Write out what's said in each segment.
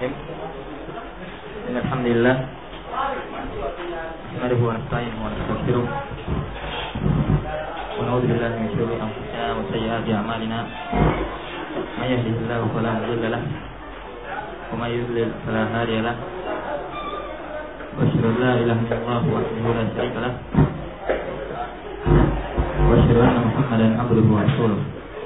Bismillahirrahmanirrahim. Alhamdulillah. Nahmaduhu wa nasta'inuhu wa nastaghfiruh. Wa na'udzu billahi min shururi anfusina wa sayyiati a'malina. May yahdihillahu fala mudilla lahu wa may yudlil fala hadiya lahu. Wa asyhadu an la ilaha illallah wahdahu la syarika lahu. Wa asyhadu anna Muhammadan abduhu wa rasuluh.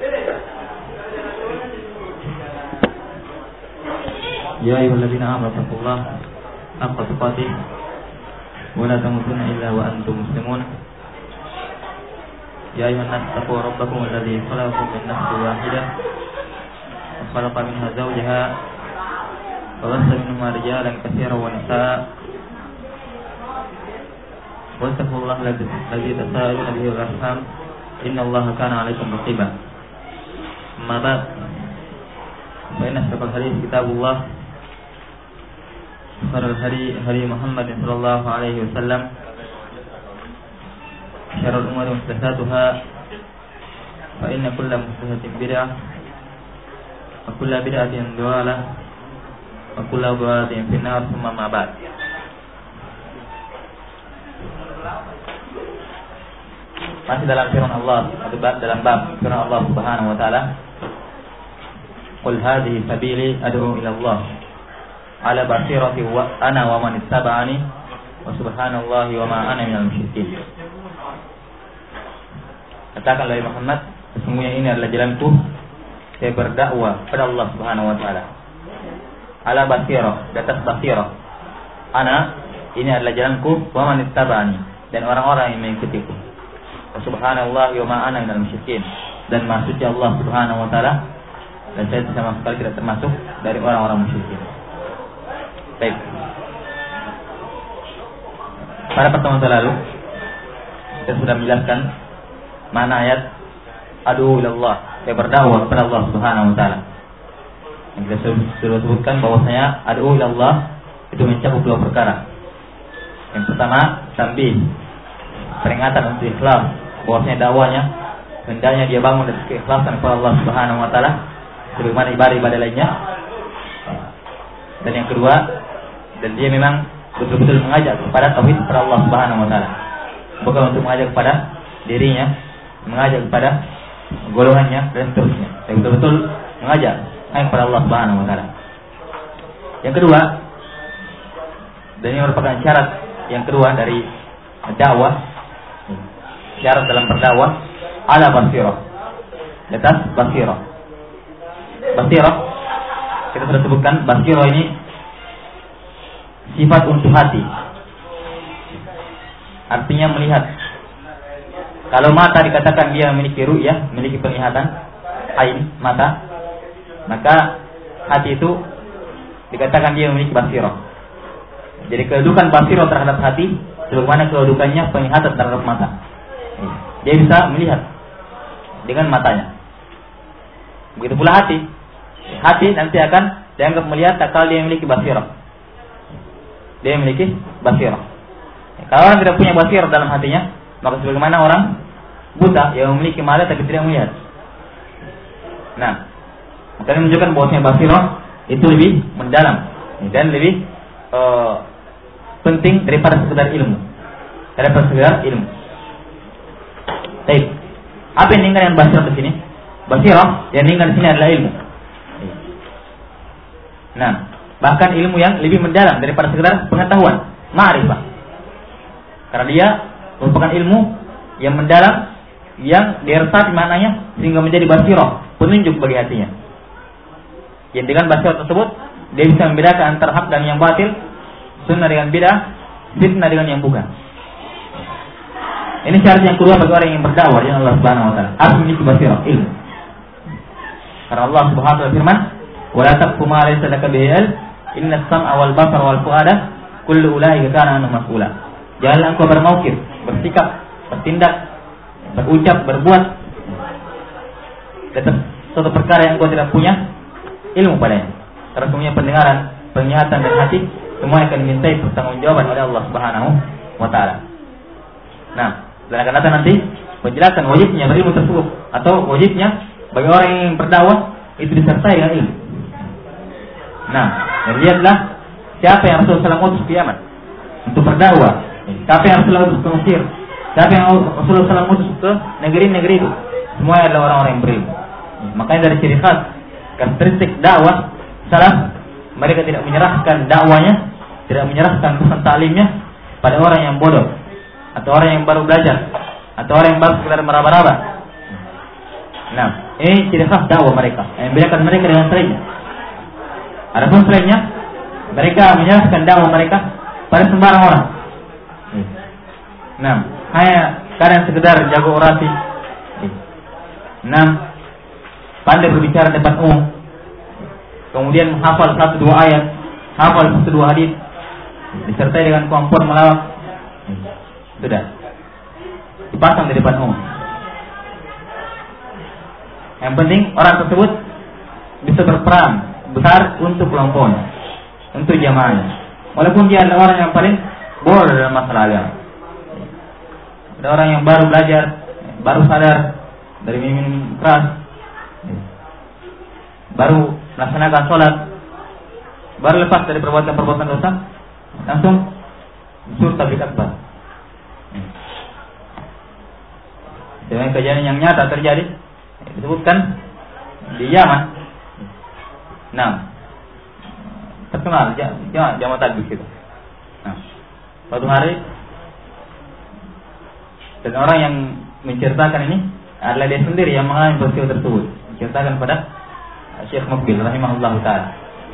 Ya ayyuhalladzina amanu taqullaha haqqa tuqatih wa la tamutunna illa wa antum muslimun. Ya ayyuhan nas taqu rabbakum alladzi khalaqakum min nafsin wahidah wa khalaqa minha zawjaha wa bassa minhuma rijalan katsiran wa nisaa. Wattaqullaha alladzi tasaaluna bihi wal arham innallaha kana 'alaykum raqiba. Amma ba'd, fa inna ashrafal hadits kitabullah Khairul hari Muhammad sallallahu alaihi wasallam, syarrul umuri muhdatsatuha, fa inna kulla muhdatsatin bid'ah wa kulla bid'atin dhalalah wa kulla dhalalatin finnar. Thumma ma ba'd. Masih dalam firman Allah, dalam bab firman Allah Subhanahu wa taala, qul hadhihi sabili ad'u ila Allah ala basirati wa ana wa man ittaba'ani wa subhanallahi wa ma ana minal musyrikin. Katakanlah ya Muhammad, sesungguhnya ini adalah jalanku, saya berdakwah pada Allah Subhanahu wa taala. Ala basirah, di atas basirah. Ana, ini adalah jalanku, wa man ittaba'ani, dan orang-orang yang mengikutiku. Wa subhanallahi wa ma ana minal musyrikin, dan maksudnya Allah Subhanahu wa taala, dan saya sama sekali tidak termasuk dari orang-orang musyrikin. Baik. Pada pertemuan lalu kita sudah menjelaskan mana ayat adu ilallah, saya berdakwah kepada Allah Subhanahu wa taala. Yang kita sudah sebutkan bahwasanya adu ilallah itu mencakup dua perkara. Yang pertama, tanbih, peringatan untuk ikhlas, bahwasanya dakwanya hendaknya dia bangun dari keikhlasan kepada Allah Subhanahu wa taala sebagaimana ibadah-ibadah lainnya. Dan yang kedua, dan dia memang betul-betul mengajak kepada tauhid kepada Allah Subhanahu wa taala. Bukan untuk mengajak kepada dirinya, mengajak kepada golongannya dan seterusnya. Tapi betul-betul mengajak kepada Allah Subhanahu wa taala. Yang kedua, dan ini merupakan syarat yang kedua dari dakwah, syarat dalam berdakwah, ala basirah, di atas basirah. Basirah, kita sudah sebutkan, basirah ini sifat untuk hati, artinya melihat. Kalau mata dikatakan dia memiliki ru'yah, memiliki penglihatan, ain, mata, maka hati itu dikatakan dia memiliki basirah. Jadi kedudukan basirah terhadap hati sebagaimana kedudukannya penglihatan terhadap mata. Dia bisa melihat dengan matanya. Begitu pula hati. Hati nanti akan dianggap melihat tak kalau dia memiliki basirah. Dia memiliki basirah. Kalau orang tidak punya basirah dalam hatinya, maka sebagaimana orang buta yang memiliki mata tapi tidak melihat. Nah, maka ini menunjukkan bahwasanya basirah itu lebih mendalam dan lebih penting daripada sekedar ilmu. Baik. Apa yang diinginkan dengan basirah di sini? Basirah yang diinginkan di sini adalah ilmu. Nah, bahkan ilmu yang lebih mendalam daripada sekedar pengetahuan, ma'rifah. Karena dia merupakan ilmu yang mendalam, yang diresapi maknanya sehingga menjadi basirah, penunjuk bagi hatinya. Yang dengan basirah tersebut dia bisa membedakan antara hak dan yang batil, sunnah dengan bid'ah, fitnah dengan yang bukan. Ini syarat yang kedua bagi orang yang berdakwah dengan Allah Subhanahu wa taala, harus memiliki basirah, ilmu. Karena Allah Subhanahu wa taala firman, "Wa la taqfu ma laysa laka bihi ilm, inna as-sam'a wal basara wal fu'ada kullu ulaika kana anhu mas'ula." Janganlah engkau bermaukir, bersikap, bertindak, berucap, berbuat atas suatu perkara yang engkau tidak punya ilmu padanya. Karena punya pendengaran, penglihatan dan hati, semua akan dimintai pertanggungjawaban oleh Allah Subhanahu wa taala. Nah, dan akan datang nanti penjelasan wajibnya berilmu tersebut atau wajibnya bagi orang yang berdakwah itu disertai dengan ilmu. Nah, Dan lihatlah siapa yang Rasulullah SAW utus ke Yaman untuk berdakwah, siapa yang Rasulullah utus ke Mesir, siapa yang Rasulullah SAW utus ke negeri-negeri itu, semua adalah orang-orang yang berilmu. Makanya dari ciri khas karakteristik dakwah salaf, mereka tidak menyerahkan dakwanya, tidak menyerahkan pesan taklimnya pada orang yang bodoh atau orang yang baru belajar atau orang yang baru sekedar meraba-raba. Nah, ini ciri khas dakwah mereka yang membedakan mereka dengan selainnya. Adapun selainnya, mereka menyerahkan dakwah mereka pada sembarang orang. Nah, hanya kadang sekedar jago orasi. Nah, pandai berbicara depan umum. Kemudian menghafal 1-2 ayat, hafal 1-2 hadis, disertai dengan kemampuan melawak. Sudah dipasang di depan umum. Yang penting orang tersebut bisa berperan besar untuk kelompoknya, untuk jamaahnya. Walaupun dia adalah orang yang paling bodoh dalam masalah agama. Ada orang yang baru belajar, baru sadar dari minum keras, baru melaksanakan sholat, baru lepas dari perbuatan-perbuatan dosa, langsung suruh tabligh akbar. Dengan kejadian yang nyata terjadi, disebutkan di Yaman. Nah, terkenal jamaah tabligh itu. Nah, suatu hari dan orang yang menceritakan ini adalah dia sendiri yang mengalami peristiwa tersebut. Menceritakan pada Syekh Muqbil rahimahullah taala.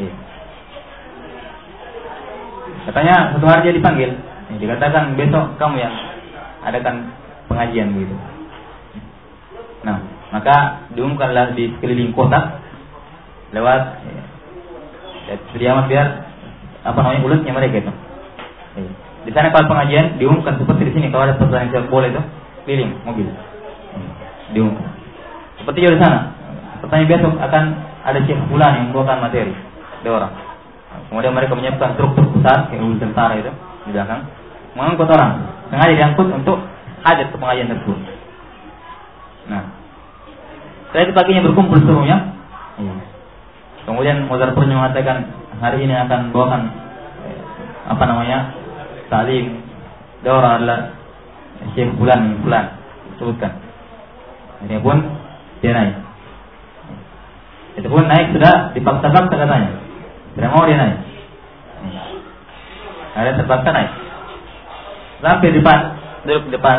Katanya suatu hari dia dipanggil, dikatakan besok kamu yang adakan pengajian begitu. Nah, maka diumumkanlah di sekeliling kota lewat sediamat biar ulutnya mereka itu. Di sana kalau pengajian diumumkan seperti di sini, kalau ada pertanyaan sepak bola itu keliling mobil diumumkan. Seperti di sana. Pertanyaan besok akan ada Syekh Fulan yang membawakan materi, ada orang. Kemudian mereka menyiapkan truk-truk besar kayak mobil tentara itu di belakang, mengangkut orang, sengaja diangkut untuk hajat ke pengajian tersebut. Nah, setelah itu paginya berkumpul seluruhnya. Kemudian moderatornya mengatakan hari ini akan bawakan taklim daurah adalah Syekh Fulan sebutkan. Ini pun dia naik. Itu pun naik sudah dipaksa-paksa katanya. Tidak mau dia naik. Ada terpaksa naik. Sampai duduk depan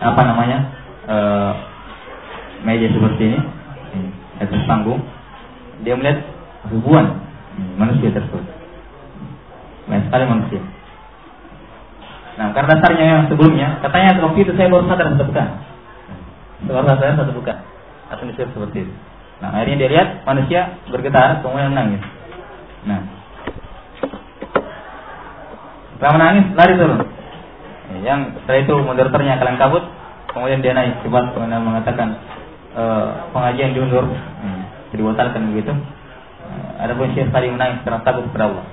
meja seperti ini, atas panggung. Dia melihat ribuan manusia tersebut. Banyak sekali manusia. Nah, karena dasarnya yang sebelumnya, katanya waktu itu saya baru sadar satu bukan. Langsung disebut seperti itu. Nah, akhirnya dia lihat manusia bergetar, kemudian menangis. Nah, setelah menangis, lari turun. Yang setelah itu moderatornya kalang kabut, kemudian dia naik cepat, kemudian mengatakan pengajian diundur, dibatalkan begitu. Adapun Syekh tadi menangis karena takut kepada Allah.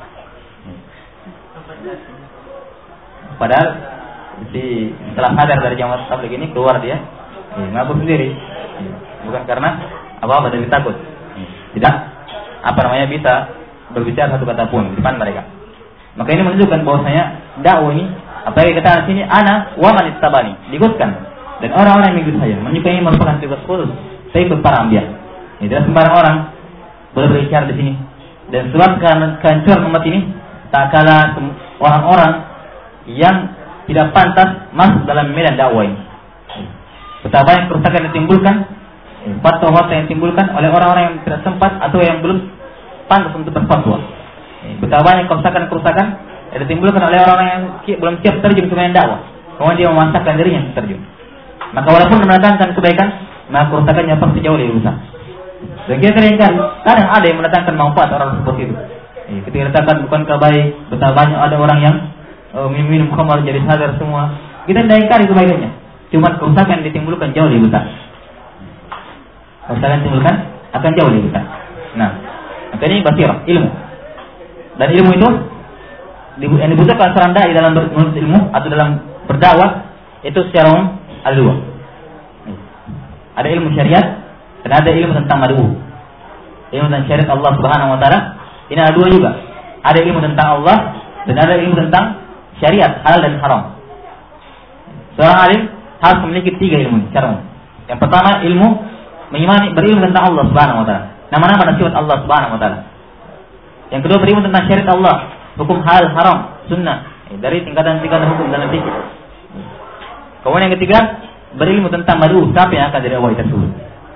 Padahal setelah sadar dari jamaah tabligh ini keluar dia, ngaku sendiri, bukan karena apa-apa dari takut. Tidak bisa berbicara satu kata pun di depan mereka. Maka ini menunjukkan bahwasanya dakwah ini, apalagi kata sini ana wa man ittabani, diikutkan dan orang-orang yang mengikut saya. Menunjukkan ini merupakan tugas khusus saya ikut para anbiya. Tidak sembarang orang boleh berbicara di sini. Dan sebab kehancuran umat ini tak kalah orang-orang yang tidak pantas masuk dalam medan dakwah ini. Betapa banyak kerusakan yang ditimbulkan, fatwa-fatwa yang ditimbulkan oleh orang-orang yang tidak sempat atau yang belum pantas untuk berfatwa. Betapa banyak kerusakan yang ditimbulkan oleh orang-orang yang belum siap terjun ke medan dakwah. Kemudian dia memaksakan dirinya untuk terjun. Maka walaupun mendatangkan kebaikan, maka kerusakannya pasti jauh lebih besar. Dan kita kadang ada yang mendatangkan manfaat orang seperti itu. Ketika dikatakan bukankah baik, betapa banyak ada orang yang minum khamar jadi sadar semua. Kita tidak ingkari kebaikannya. Cuma kerusakan yang ditimbulkan jauh lebih besar. Kerusakan yang ditimbulkan akan jauh lebih besar. Nah, maka ini basirah, ilmu. Dan ilmu itu yang dibutuhkan seorang dai dalam menuntut ilmu atau dalam berdakwah itu secara umum ada dua. Ada ilmu syariat dan ada ilmu tentang mad'u. Ilmu tentang syariat Allah Subhanahu wa taala ini ada dua juga. Ada ilmu tentang Allah dan ada ilmu tentang syariat, halal dan haram. Seorang alim harus memiliki 3 ilmu secara umum. Yang pertama, ilmu berilmu tentang Allah Subhanahu wa taala. Nama-nama dan sifat Allah Subhanahu wa taala. Yang kedua, berilmu tentang syariat Allah, hukum halal, haram, sunnah, dari tingkatan-tingkatan hukum dalam fikih. Kemudian yang ketiga, berilmu tentang madu, siapa yang akan didakwai tersebut.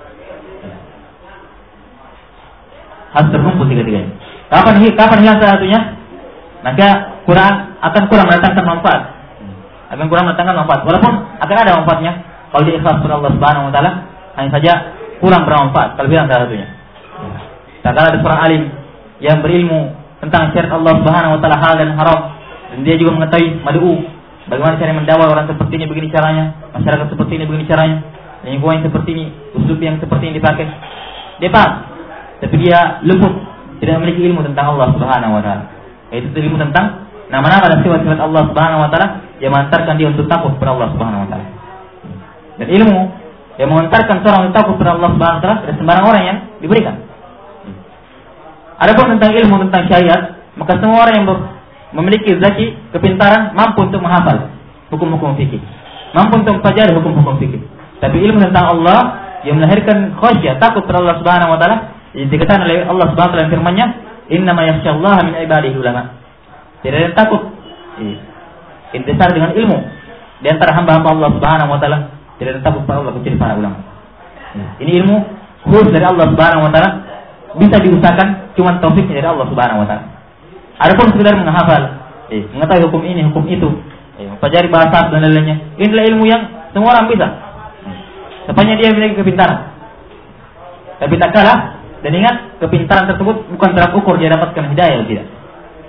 Harus terkumpul 3-tiganya. Kapan hilang salah satunya? Maka akan kurang mendatangkan manfaat. Walaupun akan ada manfaatnya kalau diikhlas kepada Allah Subhanahu wa taala, hanya saja kurang bermanfaat kalau hilang salah satunya. Tak kala ada seorang alim yang berilmu tentang syariat Allah Subhanahu wa taala halal dan haram, dan dia juga mengetahui mad'u, bagaimana cara mendakwai orang seperti ini, begini caranya, masyarakat seperti ini, begini caranya, lingkungan yang seperti ini, uslub yang seperti ini dipakai. Dia paham, tapi dia luput, tidak memiliki ilmu tentang Allah Subhanahu wa taala. Yaitu ilmu tentang nama-nama dan sifat-sifat Allah Subhanahu wa taala yang mengantarkan dia untuk takut kepada Allah Subhanahu wa taala. Dan ilmu yang mengantarkan seorang untuk takut kepada Allah Subhanahu wa taala tidak sembarang orang yang diberikan. Adapun tentang ilmu tentang syariat, maka semua orang yang memiliki zaki, kepintaran, mampu untuk menghafal hukum-hukum fikih, mampu untuk mempelajari hukum-hukum fikih. Tapi ilmu tentang Allah yang melahirkan khasyah, takut kepada Allah Subhanahu wa taala, yang dikatakan oleh Allah Subhanahu wa taala firman-Nya, "Innama yakhsyallaha min ibadihi ulama." Tidak ada yang takut intisar dengan ilmu di antara hamba-hamba Allah Subhanahu wa taala, tidak ada yang takut kepada Allah kecuali para ulama. Ini ilmu khusus dari Allah Subhanahu wa taala, bisa diusahakan cuma taufiknya dari Allah Subhanahu wa taala. Adapun sekedar menghafal, mengetahui hukum ini, hukum itu, mempelajari bahasa dan lain-lainnya, inilah ilmu yang semua orang bisa. Sepanjang dia memiliki kepintaran. Tapi tak kalah, dan ingat, kepintaran tersebut bukan tolak ukur dia dapatkan hidayah atau tidak.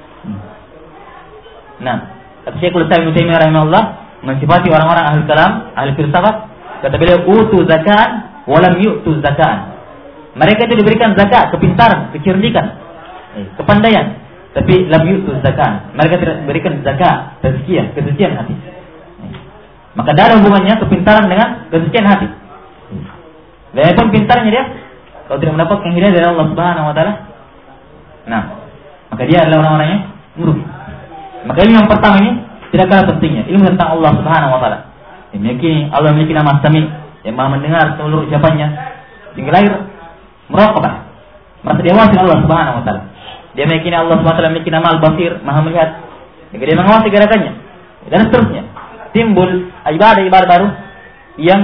Nah, kata Syekhul Islam Ibnu Taimiyah rahimahullah mensifati orang-orang ahli kalam, ahli filsafat, kata beliau, utu zakat walam yu'tu zakat. Mereka itu diberikan zakat, kepintaran, kecerdikan, kepandaian, tapi lam yu'tu zakat. Mereka tidak diberikan zakat, kesucian hati. Maka ada hubungannya kepintaran dengan kesucian hati. Dan pun pintarnya dia, kalau tidak mendapatkan hidayah dari Allah Subhanahu wa taala, nah, maka dia adalah orang-orang yang merugi. Maka ilmu yang pertama ini tidak kalah pentingnya, ilmu tentang Allah Subhanahu wa taala. Meyakini Allah memiliki nama Sami, yang Maha mendengar seluruh ucapannya, sehingga lahir merokokah, merasa diawasi Allah Subhanahu wa taala. Dia meyakini Allah Subhanahu wa taala memiliki nama Al-Basir, Maha melihat, sehingga dia mengawasi gerakannya. Dan seterusnya. Timbul ibadah-ibadah baru yang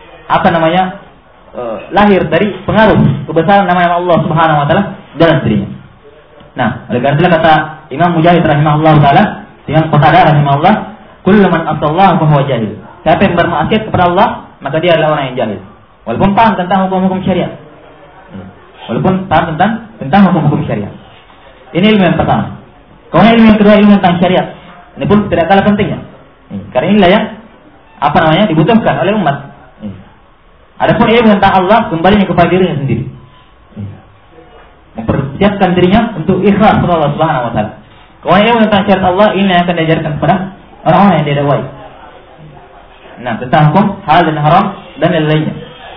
lahir dari pengaruh kebesaran nama Allah Subhanahu wa taala dalam dirinya. Nah, oleh karena itu kata Imam Mujahid rahimahullah taala, Imam Qatadah rahimahullah, kullu man asallahu fa huwa jahil. Siapa yang bermaksiat kepada Allah, maka dia adalah orang yang jahil. Walaupun paham tentang hukum-hukum syariat. Walaupun paham tentang hukum-hukum syariat. Ini ilmu yang pertama. Kemudian ilmu yang kedua, ilmu tentang syariat. Ini pun tidak kalah pentingnya. Karena inilah yang dibutuhkan oleh umat. Adapun ilmu tentang Allah, kembalinya kepada dirinya sendiri. Mempersiapkan dirinya untuk ikhlas kepada Allah Subhanahu wa taala. Kemudian ilmu tentang syariat Allah ini yang akan diajarkan kepada orang-orang yang didakwai. Nah, tentang hukum halal dan haram dan lain-lainnya.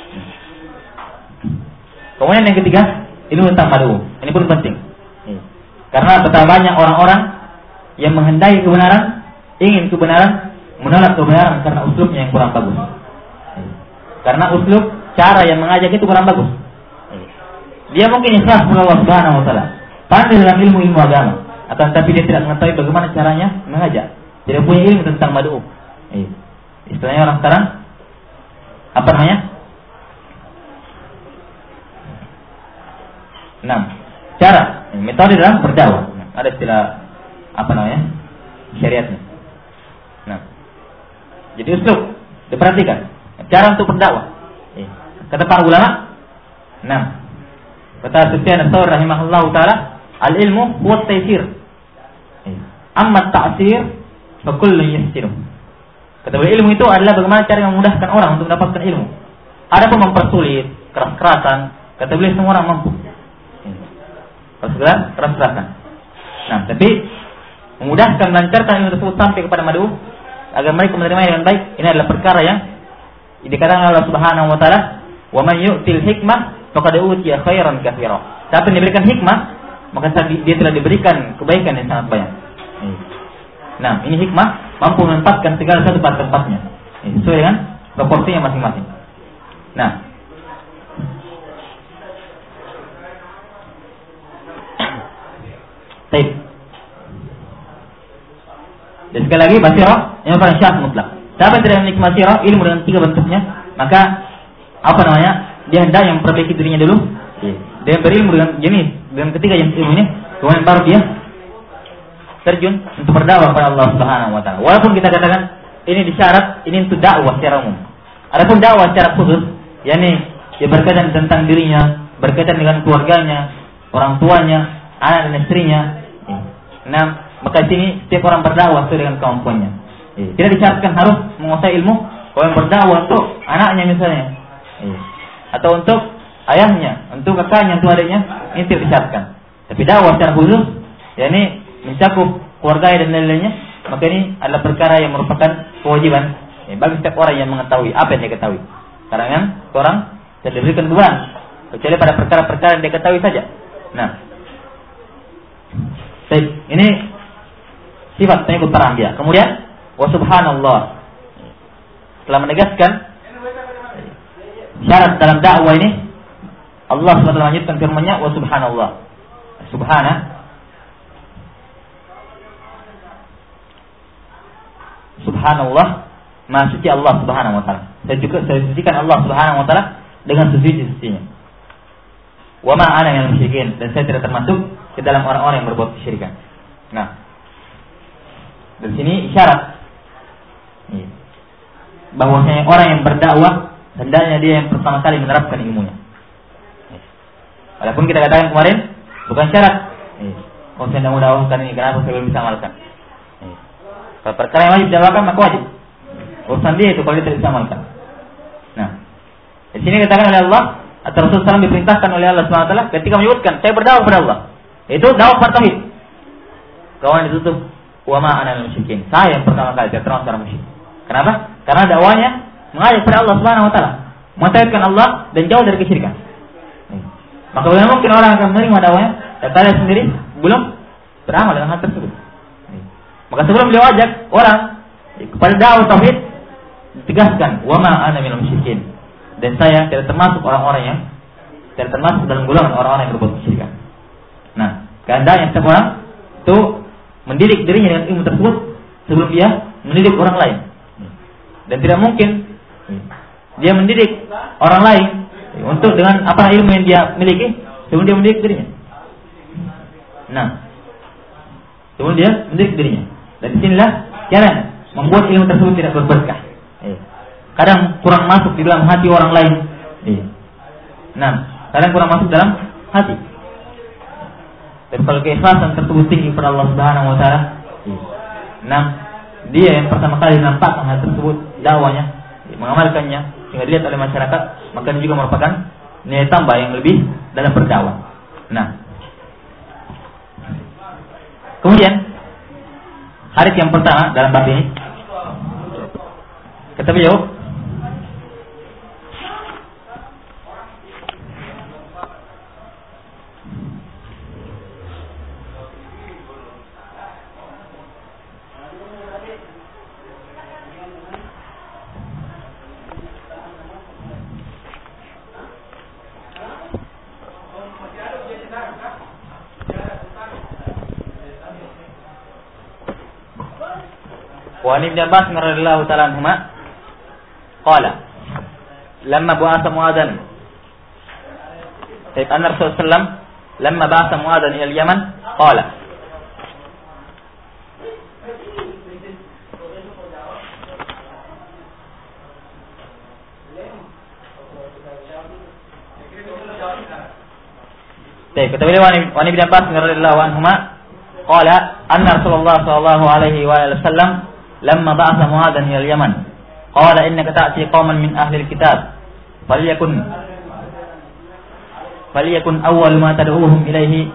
Kemudian yang ketiga, ilmu tentang mad'u. Ini pun penting. Karena betapa banyak orang-orang yang menghendaki kebenaran, ingin kebenaran, menolak kebenaran karena uslubnya yang kurang bagus. Karena uslub, cara yang mengajak itu kurang bagus. Dia mungkin ikhlas kepada Allah Subhanahu wa taala, pandai dalam ilmu agama, akan tapi dia tidak mengetahui bagaimana caranya mengajak. Tidak punya ilmu tentang mad'u. Istilahnya orang sekarang cara, metode dalam berdakwah. Ada istilah syariatnya. Nah, jadi uslub diperhatikan. Cara untuk berdakwah. Kata para ulama, kata Sufyan ats-Tsauri rahimahullahu taala, al-ilmu huwa at-taysir. Amma at-ta'sir fa kullu yassiru. Kata beliau, ilmu itu adalah bagaimana cara memudahkan orang untuk mendapatkan ilmu. Adapun mempersulit, keras-kerasan, kata beliau semua orang mampu. Keras-kerasan. Nah, tapi memudahkan, melancarkan ilmu tersebut sampai kepada mad'u agar mereka menerima dengan baik, ini adalah perkara yang dikatakan Allah Subhanahu wa taala, "Wa man yu'til hikmah faqad utiya khairan katsira." Siapa yang diberikan hikmah, maka dia telah diberikan kebaikan yang sangat banyak. Nah, ini hikmah mampu menempatkan segala satu pada tempatnya, sesuai dengan proporsinya masing-masing. Nah, baik. Dan sekali lagi basirah yang paling syarat mutlak. Siapa yang tidak memiliki basirah, ilmu dengan 3 bentuknya, maka apa namanya? Dia hendak yang memperbaiki dirinya dulu. Dia berilmu dengan ketiga jenis ilmu ini, kemudian baru dia terjun untuk berdakwah kepada Allah Subhanahu wa taala. Walaupun kita katakan ini disyarat, ini untuk dakwah secara umum. Adapun dakwah secara khusus, yakni dia berkaitan tentang dirinya, berkaitan dengan keluarganya, orang tuanya, anak dan istrinya. Nah, maka di sini setiap orang berdakwah sesuai dengan kemampuannya. Tidak disyaratkan harus menguasai ilmu. Kalau yang berdakwah untuk anaknya misalnya, atau untuk ayahnya, untuk kakaknya, untuk adiknya, ini tidak disyaratkan. Tapi dakwah secara khusus, yakni mencakup keluarga dan lain-lainnya, maka ini adalah perkara yang merupakan kewajiban bagi setiap orang yang mengetahui apa yang dia ketahui. Karena kan orang tidak diberikan beban kecuali pada perkara-perkara yang dia ketahui saja. Nah, baik, ini sifat pengikut para anbiya. Kemudian wa subhanallah, telah menegaskan syarat dalam dakwah ini. Allah SWT melanjutkan firman-Nya wa subhanallah. Subhanallah, Maha suci Allah Subhanahu wa taala. Dan juga saya sucikan Allah Subhanahu wa taala dengan sesuci-sucinya. Wa ma ana minal musyrikin, dan saya tidak termasuk ke dalam orang-orang yang berbuat kesyirikan. Nah, di sini isyarat bahwasanya orang yang berdakwah hendaknya dia yang pertama kali menerapkan ilmunya. Walaupun kita katakan kemarin bukan syarat. Kalau saya tidak mau dakwahkan ini, kenapa saya belum bisa amalkan? Kalau perkara yang wajib diamalkan maka wajib. Urusan dia itu kalau dia tidak bisa amalkan. Nah, di sini dikatakan oleh Allah atau Rasulullah SAW diperintahkan oleh Allah SWT ketika menyebutkan saya berdakwah kepada Allah. Itu dakwah pada tauhid. Kawan ditutup wa ma ana minal musyrikin. Saya yang pertama kali termasuk orang musyrik. Kenapa? Karena dakwanya mengajak kepada Allah Subhanahu wa taala, mentauhidkan Allah dan jauh dari kesyirikan. Maka bagaimana mungkin orang akan menerima dakwahnya dan kalian sendiri belum beramal dengan hal tersebut. Maka sebelum beliau ajak orang kepada dakwah tauhid, ditegaskan wa ma ana minal musyrikin, dan saya tidak termasuk orang-orang yang tidak termasuk dalam golongan orang-orang yang berbuat kesyirikan. Nah, kehendaknya setiap orang itu mendidik dirinya dengan ilmu tersebut sebelum dia mendidik orang lain. Dan tidak mungkin dia mendidik orang lain untuk dengan apa ilmu yang dia miliki sebelum dia mendidik dirinya. Nah, sebelum dia mendidik dirinya. Dan disinilah jangan membuat ilmu tersebut tidak berberkah. Kadang kurang masuk di dalam hati orang lain. Nah, kadang kurang masuk dalam hati. Dan kalau keikhlasan tersebut tinggi kepada Allah Subhanahu wa taala, nah, dia yang pertama kali menampakkan hal tersebut, dakwanya, mengamalkannya sehingga dilihat oleh masyarakat, maka ini juga merupakan nilai tambah yang lebih dalam berdakwah. Nah, kemudian hadis yang pertama dalam bab ini kata beliau, wa Ibn Abbas radhiyallahu ta'ala anhuma qala lamma ba'atha Mu'adhan anna Rasulullah sallam lamma ba'atha Mu'adhan ila al-Yaman qala kata beliau wa Ibn Abbas radhiyallahu anhuma qala anna Rasulullah sallallahu alaihi wasallam lamma ba'atha Mu'adhan ila al-Yaman qala innaka ta'ti qauman min ahli al-kitab falyakun awwal ma tad'uuhum ilayhi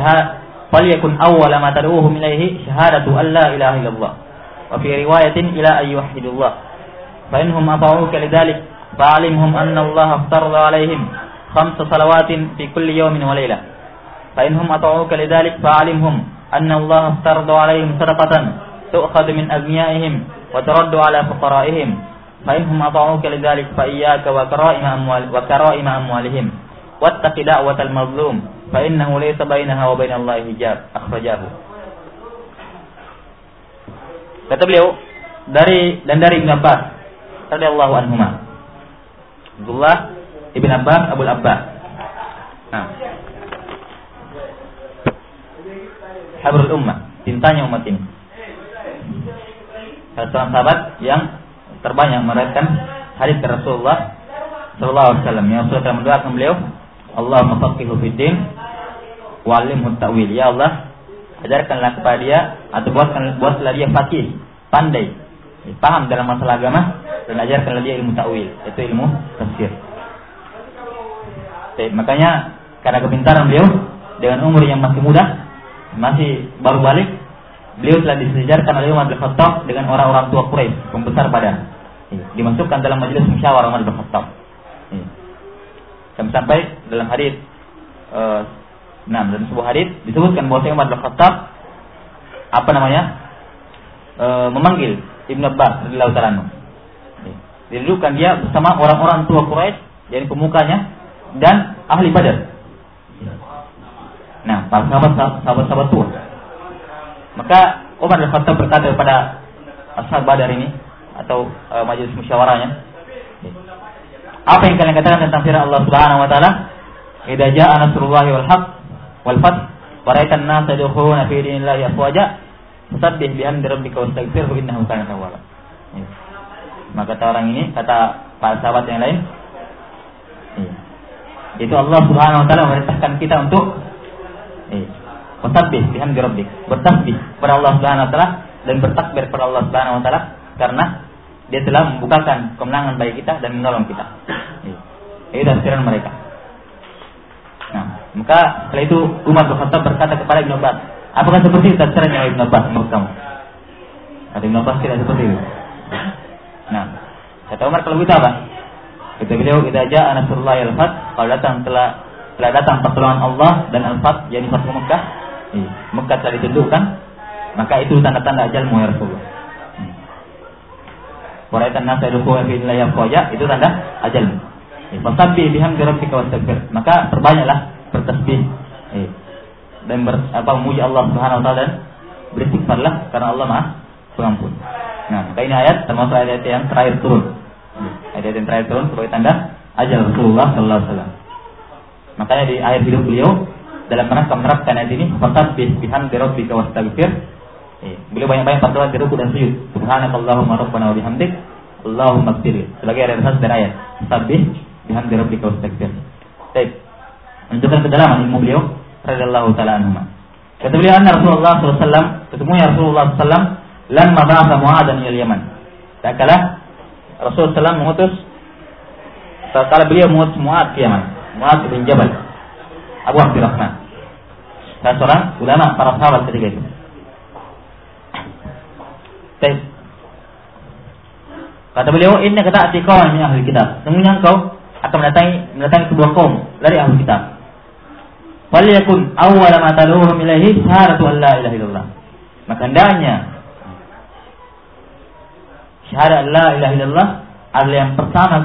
shahadatu an la ilaha illallah wa fi riwayatin ila an yuwahhidullah fa innahum ata'uka lidzalik fa'alimhum anna Allah aftarada alaihim 5 salawatin fi kulli yawmin wa laylah Fa inhum ata'uka lidzalik fa'alimhum anna Allah aftarada 'alaihim sadaqatan tu'khadhu min aghniyaihim wa turaddu 'ala fuqara'ihim. Fa inhum ata'uka lidzalik fa iyyaka wa kara'ima amwalihim wattaqi da'watal mazlum fa innahu laysa bainaha wa bainallahi hijab. Akhrajahu. Kata beliau dari Ibnu Abbas radhiyallahu anhuma. Abdullah Ibn Abbas, Abul Abbas. Nah. Habrul ummah, cintanya umat ini. Salah seorang sahabat yang terbanyak meriwayatkan hadis dari Rasulullah sallallahu alaihi wasallam. Yang Rasulullah mendoakan beliau, Allahumma faqihhu fid din wa 'allimhu ta'wil. Ya Allah, ajarkanlah kepada dia atau buatlah dia faqih, pandai, paham dalam masalah agama, dan ajarkanlah dia ilmu ta'wil, yaitu ilmu tafsir. Makanya karena kepintaran beliau dengan umur yang masih muda, masih baru balik, beliau telah disejarkan oleh Umar bin Khattab dengan orang-orang tua Quraisy, pembesar badan. Dimasukkan dalam majelis musyawarah Umar bin Khattab. Sampai dalam hadis dalam sebuah hadis disebutkan bahwa Umar bin Khattab memanggil Ibnu Abbas radhiyallahu ta'ala anhu. Didudukkan dia bersama orang-orang tua Quraisy, jadi pemukanya dan ahli Badar. Nah, para sahabat tua. Maka Umar bin Khattab berkata kepada ashab Badar ini atau majelis musyawarahnya, apa yang kalian katakan tentang firman Allah Subhanahu wa taala, "Idza jaa nasrullahi wal haqq wal fath wa ra'aitan nasa yadkhuluna fi dinillahi afwaja fasabbih bihamdi rabbika wastaghfirhu innahu kana tawwaba." Maka kata orang ini, kata para sahabat yang lain, itu Allah Subhanahu wa taala memerintahkan kita untuk fasabbih bihamdi rabbik, bertasbih kepada Allah Subhanahu wa taala dan bertakbir kepada Allah Subhanahu wa taala karena dia telah membukakan kemenangan bagi kita dan menolong kita. Itu tafsiran mereka. Nah, maka setelah itu Umar bin Khattab berkata kepada Ibnu Abbas, apakah seperti tafsirannya Ibnu Abbas menurut kamu? Kata Ibnu Abbas tidak seperti itu. Nah, kata Umar, kalau begitu apa? Kata beliau, idza jaa nasrullahi wal fath, kalau telah datang pertolongan Allah dan al-fath, yakni Fathu Mekah, Mekah telah ditundukkan, maka itu tanda-tanda ajalmu ya Rasulullah. Waraitan nasa yadkhuluna fi dinillahi afwaja, itu tanda ajalmu. Fasabbih bihamdi rabbika wastaghfir, maka perbanyaklah bertasbih dan memuji Allah Subhanahu wa taala dan beristighfarlah karena Allah Maha Pengampun. Nah, maka ini ayat termasuk ayat yang terakhir turun. Ayat yang terakhir turun sebagai tanda ajal Rasulullah sallallahu alaihi wasallam. Makanya di akhir hidup beliau dalam rangka menerapkan ayat ini, fasabbih bihamdi rabbika wastaghfir. Beliau banyak-banyak berdoa di rukuk dan sujud. Subhanakallahumma rabbana wa bihamdik, Allahumma ighfirli. Sebagai realisasi dari ayat, fasabbih bihamdi rabbika wastaghfir. Baik. Menunjukkan kedalaman ilmu beliau radhiyallahu taala anhu. Kata beliau, anna Rasulullah sallallahu alaihi wasallam, ketemunya Rasulullah sallallahu alaihi wasallam lamma ba'atha Mu'adhan ila Yaman. Tak kala Rasulullah sallallahu mengutus, tatkala beliau mengutus Mu'adh ke Yaman, Mu'adh bin Jabal, Abu Abdurrahman, salah seorang ulama para sahabat ketika itu. Kata beliau, inna kata atiqawan min ahli kitab, sesungguhnya engkau akan mendatangi sebuah kaum dari ahli kitab. Falyakun awwala ma tad'uhum ilaihi syahadatu an la ilaha illallah. Maka hendaknya syahadat la ilaha illallah adalah yang pertama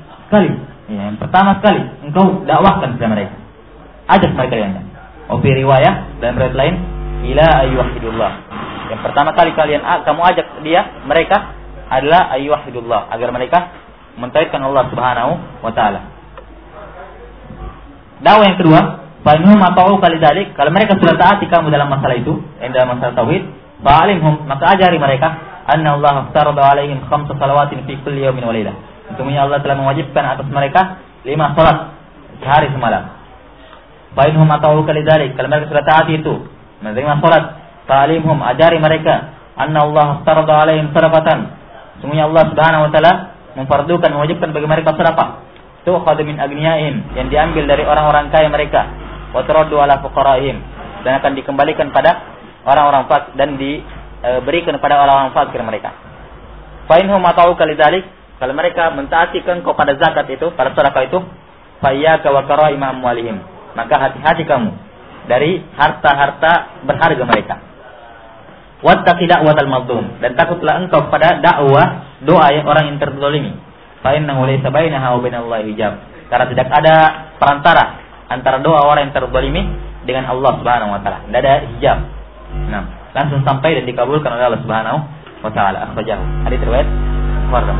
kali engkau dakwahkan kepada mereka. Ajak mereka yang fi riwayah dan riwayat lain ila ayyuhidullah. Yang pertama kali kamu ajak mereka adalah ayyuhidullah, agar mereka mentauhidkan Allah Subhanahu wa taala. Dakwah yang kedua, fa innahum ata'u kalidalik, kalau mereka sudah taati kamu dalam masalah itu, dalam masalah tauhid, fa'alimhum, maka ajari mereka anna Allah aftarada 'alaihim 5 salawatin fi kulli yawmin wa lailah. Sesungguhnya Allah telah mewajibkan atas mereka 5 salat sehari semalam. Fa innahum ata'u kalidalik, kalau mereka sudah taati itu, menerima salat, fa'alimhum, ajari mereka anna Allah aftarada 'alaihim sadaqatan. Sesungguhnya Allah Subhanahu wa taala memfardukan, mewajibkan bagi mereka sedekah. Tu'khadhu min aghniyaihim, yang diambil dari orang-orang kaya mereka, wa turaddu ala fuqaraihim, dan akan dikembalikan pada orang-orang fakir dan diberikan kepada orang-orang fakir mereka. Fa inhum ata'uka lidzalik, kalau mereka mentaati engkau pada zakat itu, pada sedekah itu, fa iyyaka wa karaima amwalihim, maka hati-hati kamu dari harta-harta berharga mereka. Wattaqi da'watal mazlum, dan takutlah engkau pada dakwah doa yang orang yang terzalimi. Fa innahu laysa bainaha wa bainallahi hijab. Karena tidak ada perantara antara doa orang yang terzalimi dengan Allah Subhanahu wa taala. Tidak ada hijab. Nah, langsung sampai dan dikabulkan oleh Allah Subhanahu wa taala. Akhrajahu. Hadis riwayat Bukhari.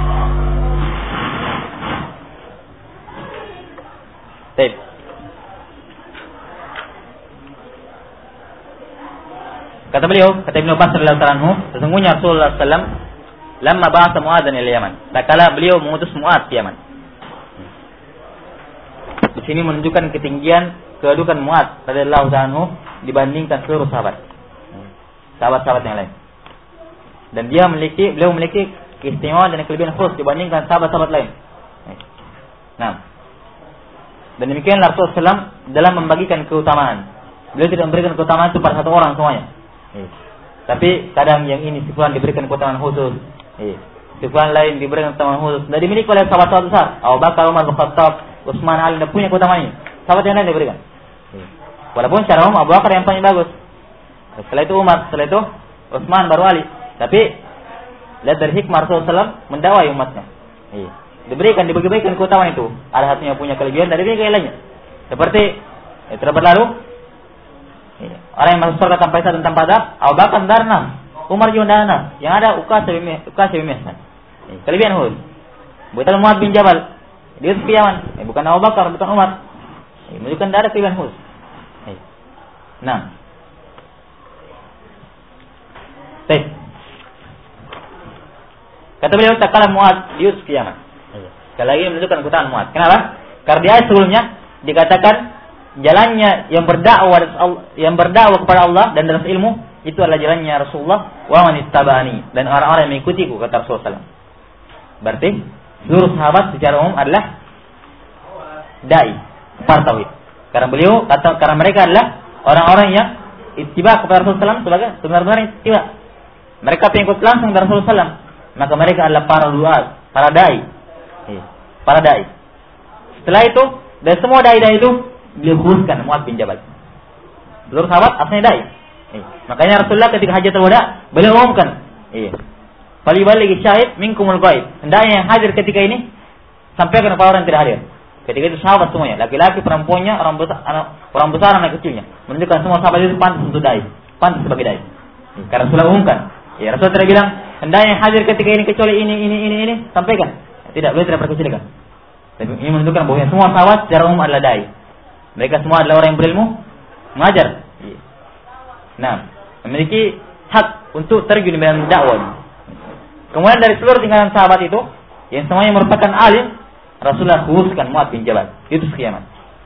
Baik. Kata beliau, kata Ibnu Abbas radhiyallahu anhu, sesungguhnya Rasulullah sallallahu lamma ba'atha Mu'adzan ila Yaman. Tatkala beliau mengutus Mu'adz ke Yaman. Di sini menunjukkan ketinggian kedudukan Mu'adz radhiyallahu anhu dibandingkan seluruh sahabat-sahabat yang lain. Dan beliau memiliki keistimewaan dan kelebihan khusus dibandingkan sahabat-sahabat lain. Nah, dan demikian Rasulullah SAW dalam membagikan keutamaan. Beliau tidak memberikan keutamaan itu pada satu orang semuanya. Tapi kadang yang ini si fulan diberikan keutamaan khusus, si fulan lain diberikan keutamaan khusus. Dan dimiliki oleh sahabat-sahabat besar, Abu Bakar, Umar bin Khattab, Utsman, Ali, dan punya keutamaan ini. Sahabat yang lain diberikan. Walaupun secara umum Abu Bakar yang paling bagus. Setelah itu Umar, setelah itu Utsman, baru Ali. Tapi lihat dari hikmah Rasulullah SAW mendakwai umatnya. Diberikan, dibagi-bagikan keutamaan itu. Ada satunya punya kelebihan dari yang lainnya. Seperti terdapat lalu orang yang masuk surga tanpa hisab dan tanpa adab, Abu Bakar darna, Umar juga darna. Yang ada ukasih bimihsan. Kelebihan khusus. Bukan Mu'adz bin Jabal. Dia ke Yaman. Bukan Abu Bakar, bukan Umar. Menunjukkan ada kelebihan khusus. Nah. Baik. Kata beliau, tatkala Mu'adz diutus ke Yaman. Sekali lagi menunjukkan keutamaan Mu'adz. Kenapa? Karena di ayat sebelumnya dikatakan jalannya yang berdakwah kepada Allah dan dalam ilmu itu adalah jalannya Rasulullah wa man ittaba'ani, dan orang-orang yang mengikutiku, kata Rasulullah. Berarti seluruh sahabat secara umum adalah dai kepada tauhid. Karena mereka adalah orang-orang yang ittiba kepada Rasulullah sebagai sebenar-benar ittiba. Mereka pengikut langsung dari Rasulullah, maka mereka adalah para duat, para dai. Setelah itu, dan semua dai-dai itu beliau khususkan Mu'adz bin Jabal. Seluruh sahabat asalnya dai. Makanya Rasulullah ketika Hajjatul Wada beliau umumkan, "Falibalighi syahid minkumul ghaib." Hendaknya yang hadir ketika ini sampaikan kepada orang yang tidak hadir. Ketika itu sahabat semuanya, laki-laki, perempuannya, orang besar, anak kecilnya, menunjukkan semua sahabat itu pantas untuk dai, pantas sebagai dai. Karena Rasulullah umumkan. Rasulullah tidak bilang hendaknya yang hadir ketika ini kecuali ini, sampaikan. Tidak, beliau tidak berkecilkan. Ini menunjukkan bahwa semua sahabat secara umum adalah dai. Mereka semua adalah orang yang berilmu, mengajar. Nah, memiliki hak untuk terjun dalam dakwah. Kemudian dari seluruh tingkatan sahabat itu, yang semuanya merupakan alim, Rasulullah khususkan Mu'adz bin Jabal. Itu ke Yaman.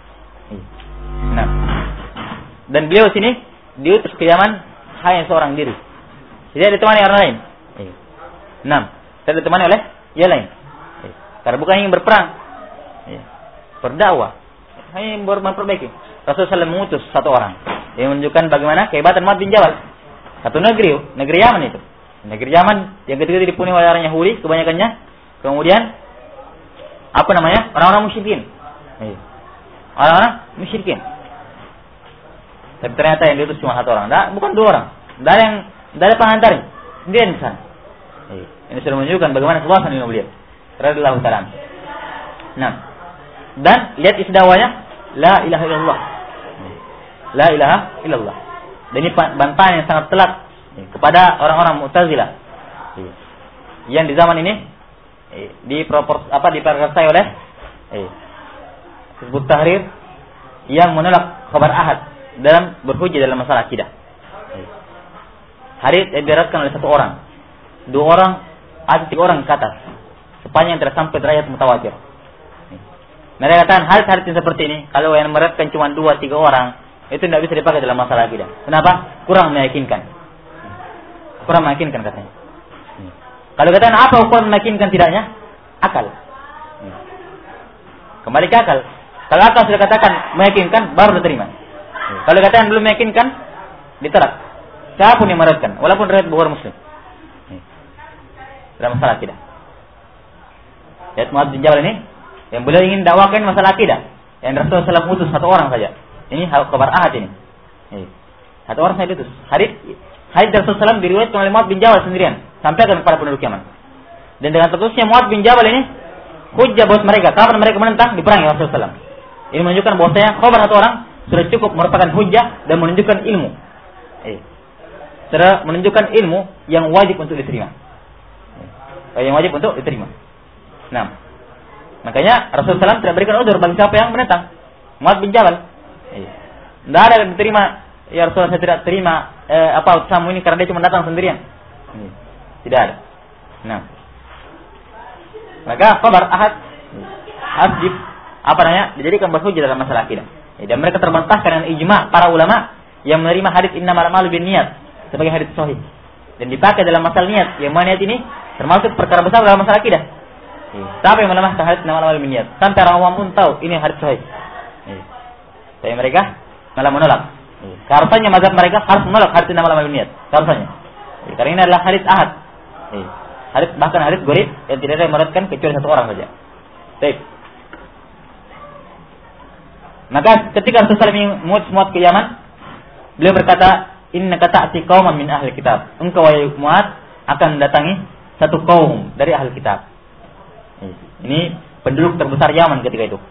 Nah, dan beliau sini diutus ke Yaman hanya seorang diri. Tidak ditemani orang lain. Nah, tidak ditemani oleh yang lain. Karena bukan ingin berperang, berdakwah, hanya memperbaiki. Rasulullah SAW mengutus satu orang yang menunjukkan bagaimana kehebatan Mu'adz bin Jabal. Satu negeri Yaman itu. Negeri Yaman yang ketika dipenuhi oleh orang Yahudi kebanyakannya. Kemudian orang-orang musyrikin. Orang-orang musyrikin. Tapi ternyata yang diutus cuma satu orang, bukan dua orang. Tidak ada pengantarnya. Dia di sana. Ini sudah menunjukkan bagaimana keluasan ilmu beliau. Radhiyallahu ta'ala. Nah, dan lihat isi dakwahnya, la ilaha illallah. La ilaha illallah. Dan ini bantahan yang sangat telak kepada orang-orang Mu'tazilah yang di zaman ini diperkasai oleh Hizbut Tahrir yang menolak khabar ahad dalam berhujjah dalam masalah akidah. Hadits diriwayatkan oleh satu orang, dua orang, atau tiga orang ke atas, sepanjang tidak sampai derajat mutawatir. Mereka katakan hadits yang seperti ini, kalau yang meriwayatkan cuma 2-3 orang, itu tidak bisa dipakai dalam masalah akidah. Kenapa? Kurang meyakinkan. Kurang meyakinkan katanya. Kalau katakan apa ukuran meyakinkan tidaknya? Akal. Kembali ke akal. Kalau akal sudah katakan meyakinkan, baru diterima. Kalau katakan belum meyakinkan, ditolak. Siapapun yang meriwayatkan, walaupun riwayat Bukhari Muslim. Dalam masalah akidah. Lihat Mu'adz bin Jabal ini, yang beliau ingin dakwakan masalah akidah. Yang Rasulullah SAW utus satu orang saja. Ini kabar ahad ini. Satu orang saya diutus. Hadits dari Rasulullah SAW diriwayatkan oleh Mu'adz bin Jabal sendirian, sampaikan kepada penduduk Yaman. Dan dengan tertusnya Mu'adz bin Jabal ini hujjah buat mereka. Kapan mereka menentang, diperangi Rasulullah SAW. Ini menunjukkan bahwasanya khabar satu orang sudah cukup merupakan hujjah dan menunjukkan ilmu. Sudah menunjukkan ilmu yang wajib untuk diterima. Yang wajib untuk diterima. Nah, makanya Rasulullah SAW tidak berikan udzur bagi siapa yang menentang Mu'adz bin Jabal. Tidak ada yang diterima. Ya Rasulullah, saya tidak terima utusanmu ini karena dia cuma datang sendirian. Tidak ada. Nah, maka khabar ahad harus dijadikan hujjah dalam masalah akidah. Dan mereka terbantahkan dengan ijma' para ulama yang menerima hadits innamal a'malu binniyat sebagai hadits sahih dan dipakai dalam masalah niat. Yang mana niat ini termasuk perkara besar dalam masalah akidah. Siapa yang melemahkan hadits innamal a'malu binniyat? Sampai orang awam pun tahu ini hadits sahih. Tapi mereka malah menolak. Harusnya mazhab mereka harus menolak hadits innamal a'malu binniyat. Harusnya. Karena ini adalah hadits ahad. Bahkan hadits gharib yang tidak ada yang meriwayatkan kecuali satu orang saja. Baik. Maka ketika Rasulullah Mu'adz ke Yaman, beliau berkata, "Innaka ta'ti qauman min ahli kitab." Engkau wahai Mu'adz akan mendatangi satu kaum dari ahli kitab. Ini penduduk terbesar Yaman ketika itu.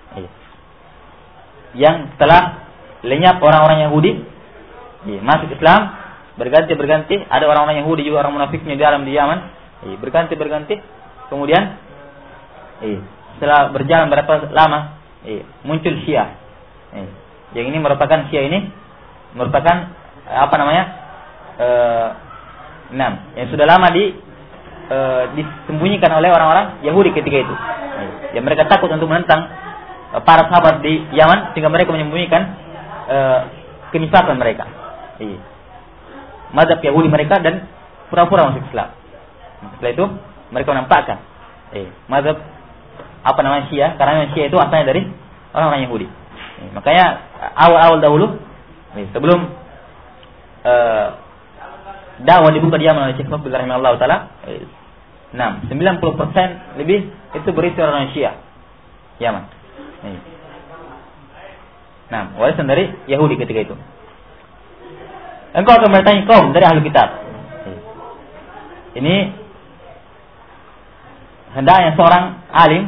Yang telah lenyap orang-orang Yahudi, masuk Islam, berganti-berganti, ada orang-orang Yahudi juga orang munafiknya di dalam di Yaman, berganti-berganti. Kemudian setelah berjalan berapa lama, muncul Syiah. Yang ini merupakan Syiah ini merupakan yang sudah lama disembunyikan oleh orang-orang Yahudi ketika itu. Yang mereka takut untuk menentang para sahabat di Yaman sehingga mereka menyembunyikan kenifakan mereka. Mazhab Yahudi mereka dan pura-pura masuk Islam. Setelah itu mereka menampakkan mazhab Syiah, karena Syiah itu asalnya dari orang-orang Yahudi. Makanya awal-awal dahulu sebelum dakwah dibuka di Yaman oleh Syekh Muqbil rahimahullah taala, 90% lebih itu berisi orang Syiah Yaman. Warisan dari Yahudi ketika itu. Engkau akan bertanya kaum dari ahli kitab. Ini hendaknya seorang alim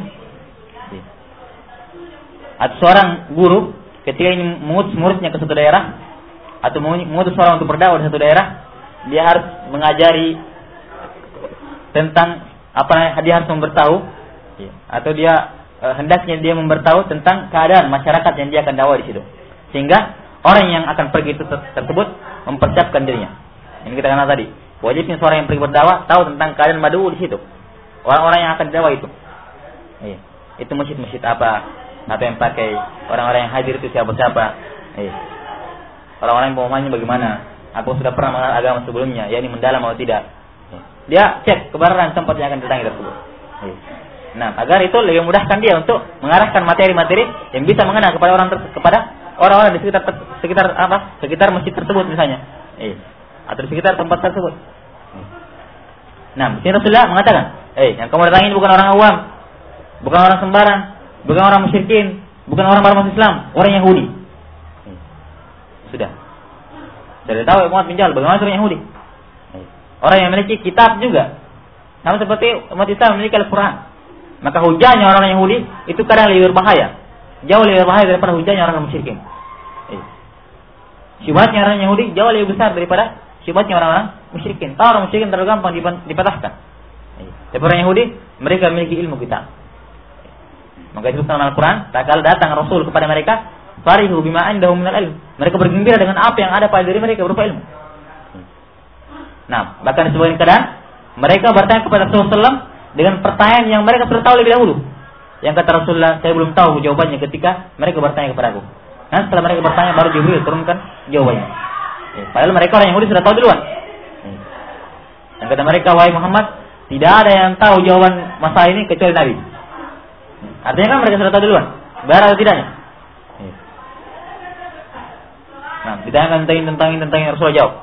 atau seorang guru ketika ini mengutus muridnya ke satu daerah atau mengutus seorang untuk berdakwah di satu daerah, dia harus mengajari tentang dia harus memberitahu atau dia hendaknya dia memberitahu tentang keadaan masyarakat yang dia akan dakwah di situ, sehingga orang yang akan pergi itu tersebut mempersiapkan dirinya. Ini kita kenal tadi, wajibnya seorang yang pergi berdakwah tahu tentang keadaan madu di situ, orang-orang yang akan dakwah itu. Itu masjid-masjid apa yang pakai, orang-orang yang hadir itu siapa-siapa, orang-orang yang pemahamannya bagaimana, aku sudah pernah mengenal agama sebelumnya, yakni mendalam atau tidak. Dia cek kebenaran tempat yang akan didatangi tersebut. Agar itu lebih memudahkan dia untuk mengarahkan materi-materi yang bisa mengena kepada orang-orang di sekitar masjid tersebut misalnya, atau di sekitar tempat tersebut. Di sini Rasulullah mengatakan, yang kamu datangin bukan orang awam, bukan orang sembarang, bukan orang musyrikin, bukan orang baru masuk Islam, orang Yahudi. Sudah tahu Mu'adz bin Jabal bagaimana orang Yahudi. Orang yang memiliki kitab juga, sama seperti umat Islam memiliki Al-Quran. Maka hujahnya orang Yahudi itu kadang lebih berbahaya, jauh lebih berbahaya daripada hujahnya orang musyrikin. Syubhatnya orang Yahudi jauh lebih besar daripada syubhatnya orang-orang musyrikin. Tahu orang musyrikin terlalu gampang dipatahkan. Tapi orang Yahudi mereka memiliki ilmu kitab. Maka disebutkan dalam Al-Quran, tak kala datang Rasul kepada mereka, farihu bima indahum minal ilm. Mereka bergembira dengan apa yang ada pada diri mereka berupa ilmu. Bahkan di sebuah keadaan mereka bertanya kepada Rasulullah dengan pertanyaan yang mereka sudah tahu lebih dahulu. Yang kata Rasulullah, saya belum tahu jawabannya ketika mereka bertanya kepada aku. Setelah mereka bertanya baru Jibril turunkan jawabannya. Padahal mereka orang Yahudi sudah tahu duluan. Yang kata mereka, wahai Muhammad, tidak ada yang tahu jawaban masalah ini kecuali Nabi. Artinya kan mereka sudah tahu duluan, benar atau tidaknya. Ditanyakan tentang yang Rasulullah jawab.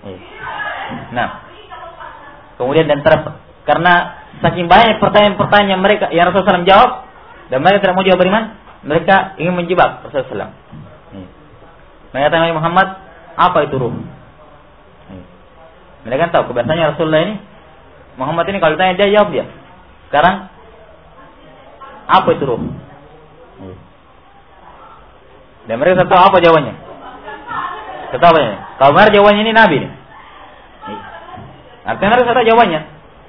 Kemudian karena saking banyak pertanyaan-pertanyaan yang Rasulullah SAW jawab dan mereka tidak mau jawab beriman, mereka ingin menjebak Rasulullah SAW. Mereka tanya Nabi Muhammad, apa itu ruh? Mereka kan tahu kebiasaannya Rasulullah ini, Muhammad ini kalau ditanya dia jawab dia. Sekarang apa itu ruh? Dan mereka tahu apa jawabannya. Tahu apa jawabannya? Kalau mereka jawabannya ini Nabi nih. Artinya mereka tahu jawabannya.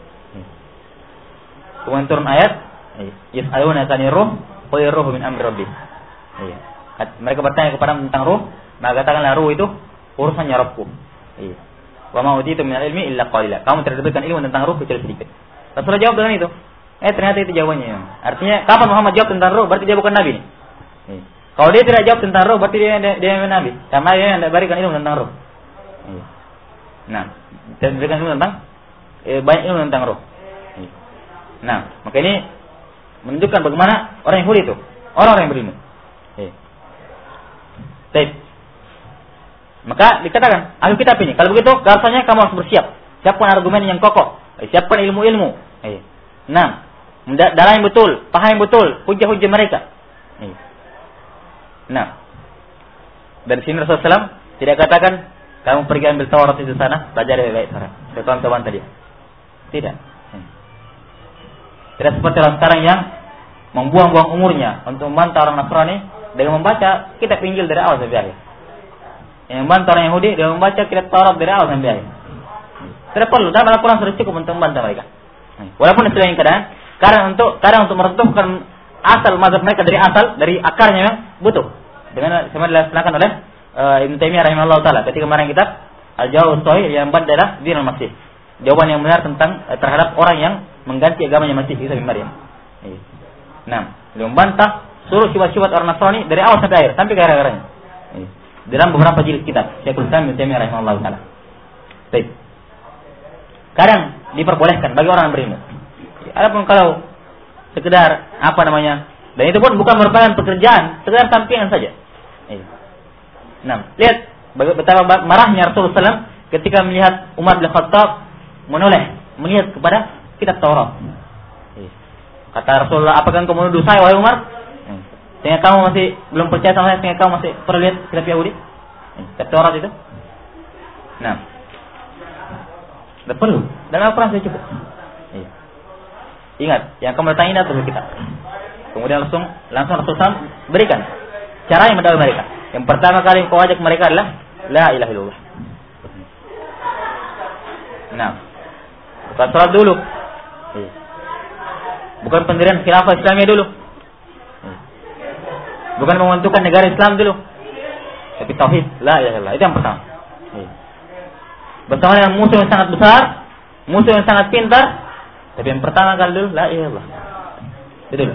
Kemudian turun ayat, yas'aluna 'anil ruh, qul ruhu min amri rabbi. Mereka bertanya kepada tentang ruh, maka katakanlah ruh itu urusannya Rabbku. Wa ma utitu min ilmi illa qalila. Kamu tidak diberikan ilmu tentang ruh kecuali sedikit. Rasulullah jawab dengan itu. Ternyata itu jawabannya. Artinya kapan Muhammad jawab tentang ruh berarti dia bukan nabi nih. Kalau dia tidak jawab tentang ruh berarti dia nabi. Karena dia tidak berikan ilmu tentang ruh. Nah, dia berikan ilmu tentang banyak ilmu tentang ruh. Nah, maka ini menunjukkan bagaimana orang Yahudi itu, orang-orang yang berilmu. Baik. Maka dikatakan, ahli kitab ini, kalau begitu, rasanya kamu harus bersiap. Siapkan argumen yang kokoh, siapkan ilmu-ilmu. Nah, darah yang betul, paham yang betul, hujah-hujah mereka. Nah, dari sini Rasulullah SAW tidak katakan kamu pergi ambil Taurat di sana, belajar dari baik sana. Kawan-kawan tadi. Tidak. Tidak seperti orang sekarang yang membuang-buang umurnya untuk membantah orang Nasrani dengan membaca kitab Injil dari awal sampai akhir. Yang membantah orang Yahudi dengan membaca kitab Taurat dari awal sampai akhir. Tidak perlu, dalam Al-Quran sudah cukup untuk membantah mereka. Walaupun sebagian kadang untuk meruntuhkan asal mazhab mereka dari akarnya memang butuh. Dengan sama dilaksanakan oleh Ibnu Taimiyah rahimahullah taala ketika kemarin kitab Al-Jawab Shahih yang membantah adalah Dinul Masih. Jawaban yang benar tentang terhadap orang yang mengganti agamanya Masih Isa bin Maryam. Nah, beliau membantah seluruh syubhat-syubhat orang Nasrani dari awal sampai akhir, sampai ke akhir-akhirnya. Dalam beberapa jilid kitab Syekhul Islam Ibnu Taimiyah rahimahullah taala. Baik. Kadang diperbolehkan bagi orang yang berilmu. Adapun kalau sekedar dan itu pun bukan merupakan pekerjaan, sekedar sampingan saja. Nah, lihat betapa marahnya Rasulullah SAW ketika melihat Umar bin Khattab melihat kepada kitab Taurat. Kata Rasulullah, apakah engkau menuduh saya wahai Umar? Sehingga kamu masih belum percaya sama saya, sehingga kamu masih perlu lihat kitab Yahudi? Kitab Taurat itu. Nah, tidak perlu. Dalam Al-Quran sudah cukup. Ingat, yang kamu datang ini adalah kitab. Kemudian langsung Rasulullah berikan cara yang mendakwai mereka. Yang pertama kali kau ajak mereka adalah la ilaha illallah. Nah, bukan salat dulu. Bukan pendirian khilafah Islamiyah dulu. Bukan membentukkan negara Islam dulu. Tapi tauhid, la ilaha illallah. Itu yang pertama. Bersama dengan musuh yang sangat besar, musuh yang sangat pintar, tapi yang pertama kali dulu la ilaha illallah. Betul.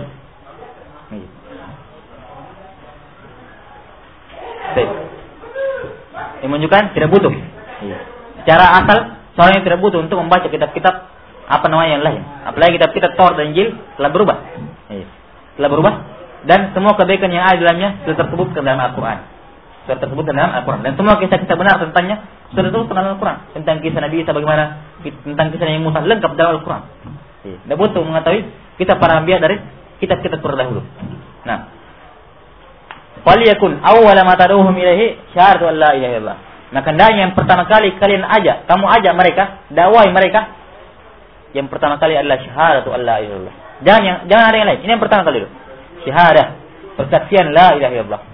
Ini menunjukkan tidak butuh. Secara asal seorang yang tidak butuh untuk membaca kitab-kitab yang lain. Apalagi kitab-kitab Taurat dan Injil telah berubah. Telah berubah dan semua kebaikan yang ada di dalamnya sudah tersebutkan dalam Al-Quran. Dan semua kisah-kisah benar tentangnya sudah tersebutkan dalam Al-Quran. Tentang kisah Nabi Isa bagaimana, tentang kisah Nabi Musa lengkap dalam Al-Quran. Tidak butuh mengetahui kitab para anbiya dari kitab-kitab terdahulu. Nah, faliyakun awwala ma tad'uhum ilaihi syahadatu an la ilaha illallah. Maka hendaknya yang pertama kali kamu ajak mereka, dakwai mereka, yang pertama kali adalah syahadatu an la ilaha illallah. Jangan ada yang lain. Ini yang pertama kali dulu. Syahadah, persaksian la ilaha illallah.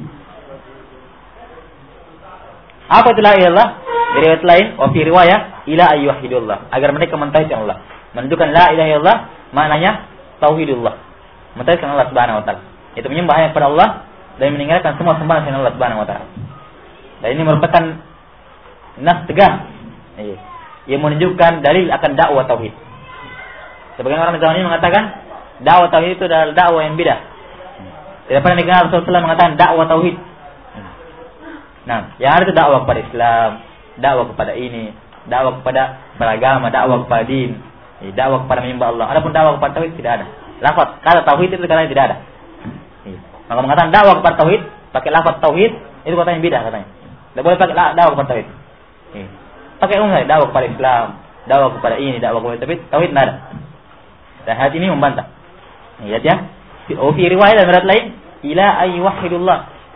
Apa itu la ilaha illallah? Di riwayat lain, wa fi riwayah ila ayyuhidullah, agar mereka mentauhidkan Allah. Menunjukkan la ilaha illallah maknanya tauhidullah. Mentauhidkan Allah Subhanahu wa taala. Itu menyembah hanya kepada Allah dan meninggalkan semua sembahan selain Allah Subhanahu wa taala. Dan ini merupakan nas tegas yang menunjukkan dalil akan dakwah tauhid. Sebagian orang zaman ini mengatakan dakwah tauhid itu adalah dakwah yang bidah. Tidak pernah dikenal Rasulullah mengatakan dakwah tauhid. Nah, yang ada itu dakwah kepada Islam, dakwah kepada ini, dakwah kepada beragama, dakwah kepada din, dakwah kepada menyembah Allah. Adapun dakwah kepada tauhid tidak ada. Lafaz kata tauhid itu katanya tidak ada. Maka mengatakan dakwah kepada tauhid pakai lafaz tauhid itu katanya bidah katanya. Tidak boleh pakai dakwah kepada tauhid. Pakai umum saja dakwah kepada Islam, dakwah kepada ini, dakwah kepada tauhid tidak ada. Dan hadis ini membantah. Lihat ya. Fi riwayat dan riwayat lain ila ayyuhidullah.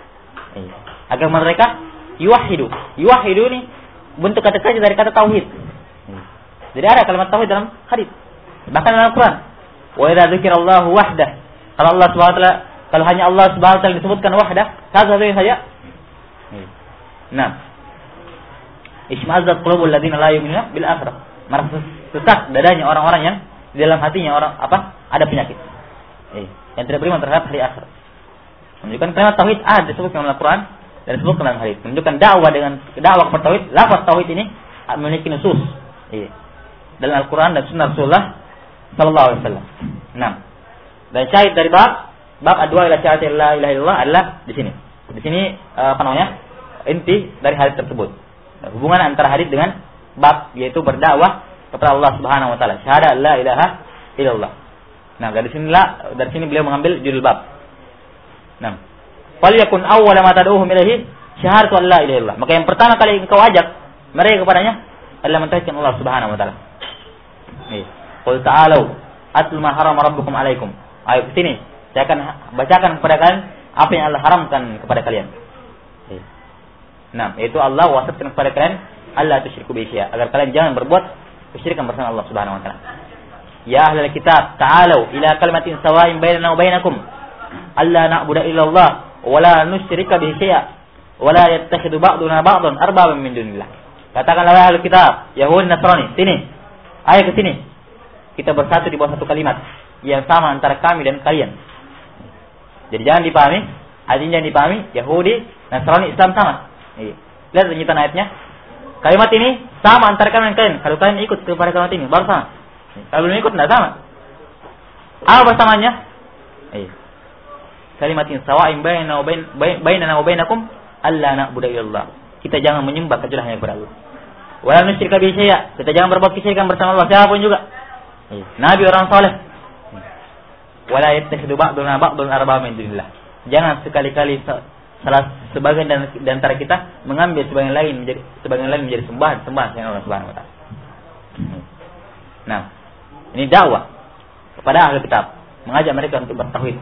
Agar mereka yuwahidu. Yuwahidu ini bentuk kata kerja dari kata tauhid. Jadi ada kalimat tauhid dalam hadis. Bahkan dalam Al-Quran. Wa idza dzikirallahu wahdah. Kalau Allah Subhanahu wa taala, kalau hanya Allah Subhanahu wa taala disebutkan wahdah, satu saja. Nah. Ismazzat qulubul ladzina la yu'minuna bil akhirah. Merasa sesak dadanya orang-orang yang di dalam hatinya ada penyakit. Yang tidak beriman terhadap hari akhir. Menunjukkan kalimat tauhid ada disebutkan dalam Al-Quran dan disebutkan dalam hadis. Menunjukkan dakwah kepada tauhid, lafaz tauhid ini memiliki nusus. Dalam Al-Quran dan sunnah Rasulullah sallallahu alaihi wasallam. Nah. Dan syahid dari bab adwa ila syahadati la ilaha illallah adalah di sini. Di sini inti dari hadis tersebut. Hubungan antara hadis dengan bab yaitu berdakwah kepada Allah Subhanahu wa taala. Syahadat la ilaha illallah. Nah, dari sini beliau mengambil judul bab. Nah, fal yakun awwal ma tad'uhum ilaihi syahadatu la ilaha illallah. Maka yang pertama kali engkau ajak mereka kepadanya adalah mentauhidkan Allah Subhanahu wa taala. Qul ta'alu atlu ma harama rabbukum alaikum. Ayo ke sini, saya akan bacakan kepada kalian apa yang Allah haramkan kepada kalian. Nah, yaitu Allah wasiatkan kepada kalian Allah tusyriku bihi agar kalian jangan berbuat kesyirikan bersama Allah Subhanahu wa taala. Ya ahlal kitab, ta'alu ila kalimatin sawa'in bainana wa bainakum alla na'budu illa Allah wa la nusyrika bihi syai'a wa la yattakhidhu ba'duna ba'dan arbaban min dunillah. Katakanlah wahai ahlul kitab, Yahudi, Nasrani, sini. Ayo ke sini. Kita bersatu di bawah satu kalimat yang sama antara kami dan kalian. Jadi jangan dipahami, artinya jangan dipahami Yahudi, Nasrani, Islam sama. Lihat penjelasan ayatnya. Kalimat ini sama antara kami dan kalian. Kalau kalian ikut kepada kalimat ini, baru sama. Kalau belum ikut, tidak sama. Apa bersamanya? Kalimatin sawa'in bainana wa bainakum alla na'budu illallah. Kita jangan menyembah kecuali hanya kepada Allah. Wa la nusyrika bihi syai'a. Kita jangan berbuat kesyirikan bersama Allah siapapun juga. Nabi orang saleh. Wa la yattakhidhu ba'duna ba'dan arbaba min dunillah. Jangan sekali-kali sebagian dan antara kita mengambil sebagian lain menjadi sembahan selain Allah Subhanahu wa taala. Nah, ini dakwah kepada ahli kitab, mengajak mereka untuk bertauhid.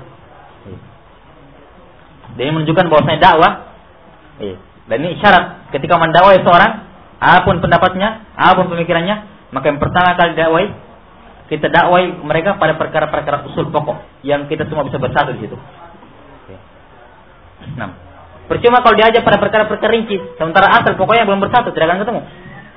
Dan ini menunjukkan bahwasanya dakwah dan ini syarat ketika mendakwai seorang, apapun pendapatnya, apapun pemikirannya, maka yang pertama kali kita dakwai mereka pada perkara-perkara usul pokok yang kita semua bisa bersatu di situ. Nah, percuma kalau diajak pada perkara-perkara rinci, sementara asal pokoknya belum bersatu, tidak akan ketemu.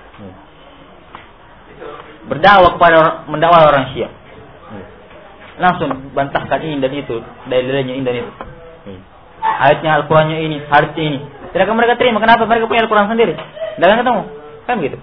Berdakwah kepada mendakwah orang Syiah, langsung bantahkan ini dan itu, dalilnya ini dan itu. Ayatnya Al-Qurannya ini, hadisnya ini. Tidak akan mereka terima. Kenapa? Mereka punya Al-Quran sendiri. Tidak akan ketemu. Kan begitu.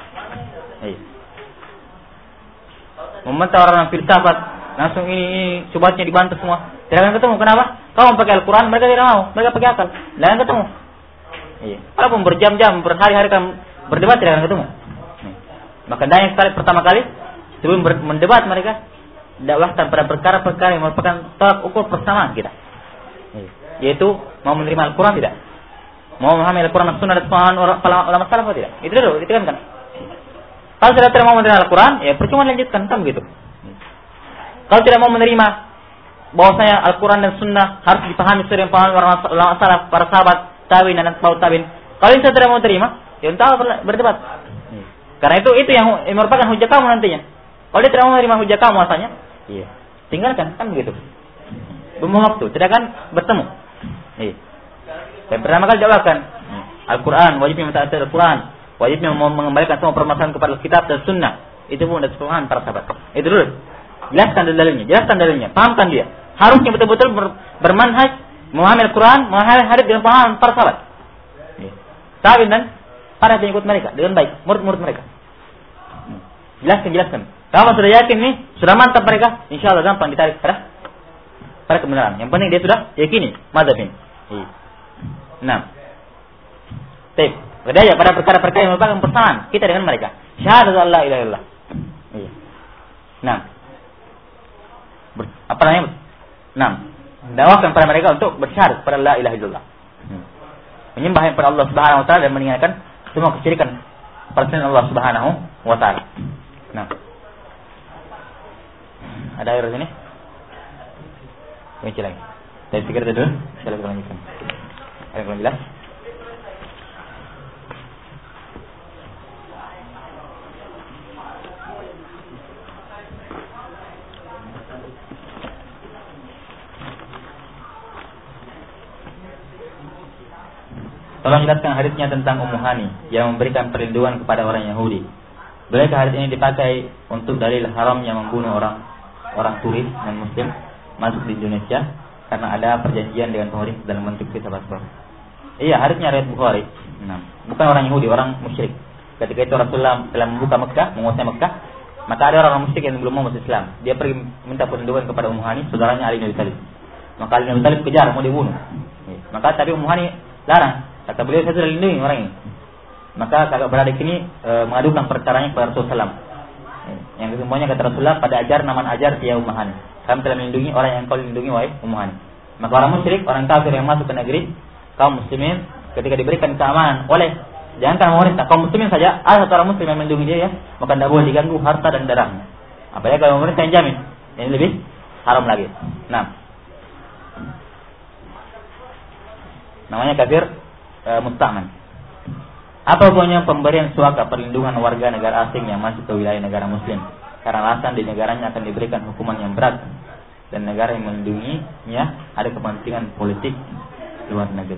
Membantah orang filsafat, langsung ini subhatnya dibantah semua. Tidak akan ketemu. Kenapa? Kalau pakai Al-Quran, mereka tidak mau. Mereka pakai akal. Tidak akan ketemu. Walaupun berjam-jam, berhari-hari kan berdebat, tidak akan ketemu. Maka yang pertama kali sebelum mendebat mereka dakwahkan pada perkara-perkara yang merupakan tolak ukur persamaan kita. Yaitu mau menerima Al-Quran tidak, mau memahami Al-Quran dan Sunnah dan ulama salaf atau tidak. Itu dulu, itu kan. Kalau sudah tidak mau menerima Al-Quran, ya percuma lanjutkan kan begitu. Kalau tidak mau menerima bahwasanya Al-Quran dan Sunnah harus dipahami sesuai dengan pemahaman ulama salaf, para sahabat, tabi'in dan atba'ut tabi'in. Kalau ini tidak mau terima, ya entah berdebat. Karena itu yang merupakan hujah kamu nantinya. Kalau dia tidak mau menerima hujah kamu asalnya, tinggalkan kan begitu. Buang waktu, tidak akan bertemu. Dan pertama kali jawabkan Al-Quran, wajibnya mentaati Al-Quran, wajibnya mengembalikan semua permasalahan kepada kitab dan sunnah. Itu pun dari sepemahaman para sahabat. Itu dulu. Jelaskan dalilnya, pahamkan dia. Harusnya betul-betul bermanhaj, memahami Al-Quran, memahami hadis dengan pemahaman para sahabat. Tabi'in dan para pengikut mereka dengan baik, murid-murid mereka. Jelaskan. Kalau sudah yakin nih, sudah mantap mereka, insyaallah gampang ditarik pada kebenaran. Yang penting dia sudah yakini mazhab ini. Nah, berdaya pada perkara-perkara yang merupakan persamaan kita dengan mereka. Syahadat la ilaha illallah. Nah, apa namanya? Nah, dakwahkan pada mereka untuk bersyahadat pada la ilaha illallah. Menyembah kepada Allah Subhanahu wa taala dan meninggalkan semua kesyirikan pada Allah Subhanahu wa taala. Nah, ada air di sini? Kunci lagi. Dari sekitar itu dulu, saya lanjutkan. Ada yang jelas? Tolong jelaskan hadisnya tentang Ummu Hani yang memberikan perlindungan kepada orang Yahudi. Bolehkah hadis ini dipakai untuk dalil haramnya membunuh orang turis non Muslim masuk di Indonesia karena ada perjanjian dengan pemerintah dalam bentuk visa paspor? Iya, hadisnya riwayat Bukhari. Nah, bukan orang Yahudi, orang musyrik. Ketika itu Rasulullah telah membuka Mekah, menguasai Mekah, maka ada orang musyrik yang belum mau masuk Islam. Dia pergi minta perlindungan kepada Ummu Hani, saudaranya Ali bin Abi Thalib. Maka Ali bin Abi Thalib kejar mau dibunuh. Maka tapi Ummu Hani larang. Kata beliau, saya sudah lindungi orang ini. Maka kakak beradik ini mengadukan perkaranya kepada Rasulullah. Yang kesemuanya kata Rasulullah, pada ajar naman ajar dia Ummu Hani. Kami telah melindungi orang yang kau lindungi wahai Ummu Hani. Maka orang musyrik, orang kafir yang masuk ke negeri kaum muslimin, ketika diberikan keamanan oleh jangan pemerintah, kaum muslimin saja, ada satu orang muslim yang melindungi dia, ya, maka tidak boleh diganggu harta dan darahnya. Apalagi kalau pemerintah yang jamin, ini lebih haram lagi. Nah, namanya kafir musta'man. Apa hubungannya pemberian suaka perlindungan warga negara asing yang masuk ke wilayah negara muslim? Karena alasan di negaranya akan diberikan hukuman yang berat dan negara yang melindunginya ada kepentingan politik luar negeri.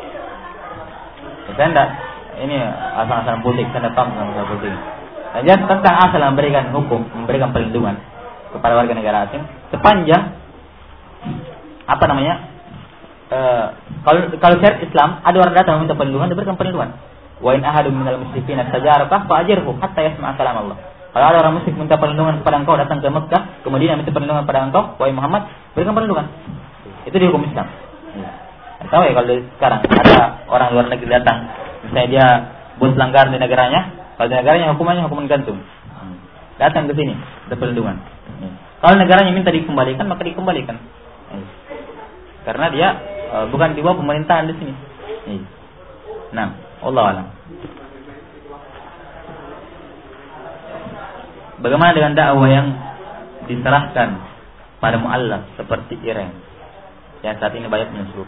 Saya tidak ini asal-asalan politik, saya tidak paham tentang masalah politik. Dan jadi tentang asal memberikan hukum, memberikan perlindungan kepada warga negara asing sepanjang apa namanya? Kalau syariat Islam ada orang datang meminta perlindungan, diberikan perlindungan. Wa in ahadun minal musyrikin istajaraka fa'ajirhu hatta yasma'a kalam Allah. Kalau ada orang musyrik minta perlindungan kepada engkau, datang ke Mekah, kemudian minta perlindungan kepada engkau, wahai Muhammad, berikan perlindungan. Itu di hukum Islam. Tahu ya, kalau sekarang ada orang luar negeri datang, misalnya dia buat pelanggaran di negaranya, kalau di negaranya hukumannya hukuman gantung. Datang ke sini, ada perlindungan. Kalau negaranya minta dikembalikan, maka dikembalikan. Karena dia bukan di bawah pemerintahan di sini. Nah, Allah alam. Bagaimana dengan dakwah yang diserahkan pada mu'allaf seperti Iren yang saat ini banyak menyusup?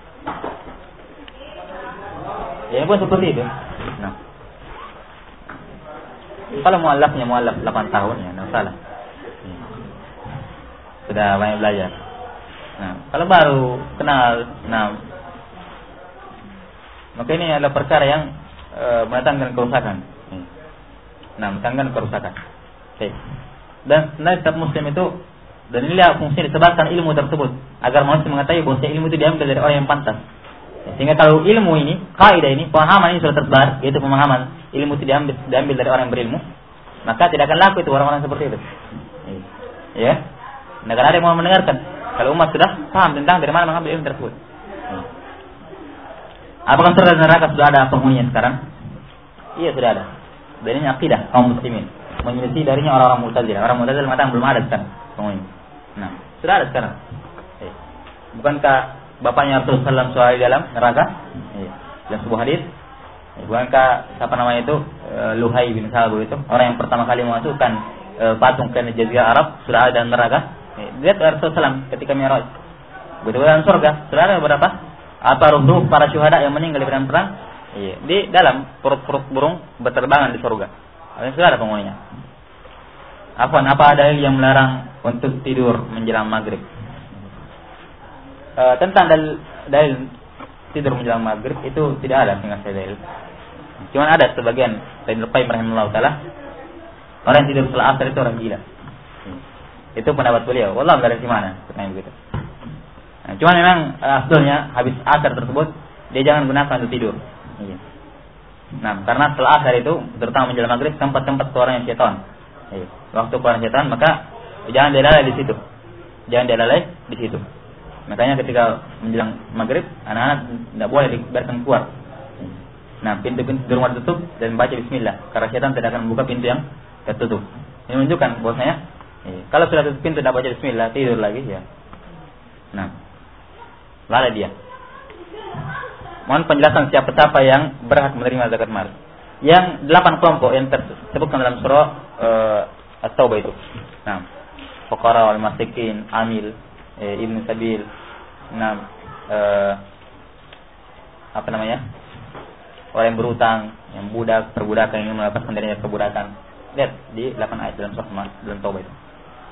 Ya, pun seperti itu. Nah, kalau mu'allafnya mu'allaf 8 tahun ya, tidak salah. Sudah banyak belajar. Nah, kalau baru kenal, maka ini adalah perkara yang mendatangkan kerusakan. Mendatangkan kerusakan. Oke. Dan sebenarnya setiap muslim itu, dan inilah fungsi disebarkan ilmu tersebut agar manusia mengetahui bahwa ilmu itu diambil dari orang yang pantas. Sehingga kalau ilmu ini, kaidah ini, pemahaman ini sudah tersebar, yaitu pemahaman ilmu itu diambil dari orang yang berilmu, maka tidak akan laku itu orang-orang seperti itu. Ya, negara ada yang mau mendengarkan. Kalau umat sudah paham tentang dari mana mengambil ilmu tersebut. Apakah surga dan neraka sudah ada penghuninya sekarang? Iya, sudah ada. Dan ini akidah kaum muslimin. Menyelisih darinya orang-orang Mu'tazilah. Orang Mu'tazilah mengatakan belum ada sekarang penghuni. Nah, sudah ada sekarang. Bukankah bapaknya Rasulullah SAW di dalam neraka? Dalam sebuah hadis. Bukankah siapa namanya itu Luhai bin Sabu itu orang yang pertama kali memasukkan patung ke Jazirah Arab sudah ada dalam neraka? Lihat Rasulullah SAW ketika Mi'raj. Betul dalam surga sudah ada beberapa ruh para syuhada yang meninggal di medan perang. Di dalam perut-perut burung berterbangan di surga. Ini sudah ada penghuninya. Apa ada yang melarang untuk tidur menjelang maghrib? Tentang dalil tidur menjelang maghrib itu tidak ada sehingga saya dalil. Cuma ada sebagian dari Al-Qayyim rahimahullah taala orang yang tidur setelah asar itu orang gila. Itu pendapat beliau. Wallah enggak ada di mana katanya begitu. Nah, cuma memang afdalnya habis asar tersebut dia jangan gunakan untuk tidur. Nah, karena setelah asar itu terutama menjelang maghrib tempat-tempat keluarnya syaitan. Waktu keluarnya syaitan, maka jangan dilalai di situ. Jangan dilalai di situ. Makanya ketika menjelang maghrib anak-anak tidak boleh dibiarkan keluar. Nah, pintu-pintu di rumah tutup dan baca bismillah karena syaitan tidak akan membuka pintu yang tertutup. Ini menunjukkan bahwasanya kalau sudah tutup pintu tidak baca bismillah tidur lagi ya. Nah, lalai dia. Mohon penjelasan siapa-siapa yang berhak menerima zakat mal. Yang 8 kelompok yang tersebutkan dalam surah At-Taubah itu. Nah, fuqara wal masakin, amil, ibnu sabil, orang yang berutang, yang budak, perbudakan, yang melepaskan dirinya dari perbudakan. Lihat di 8 ayat dalam surah dalam Taubah itu.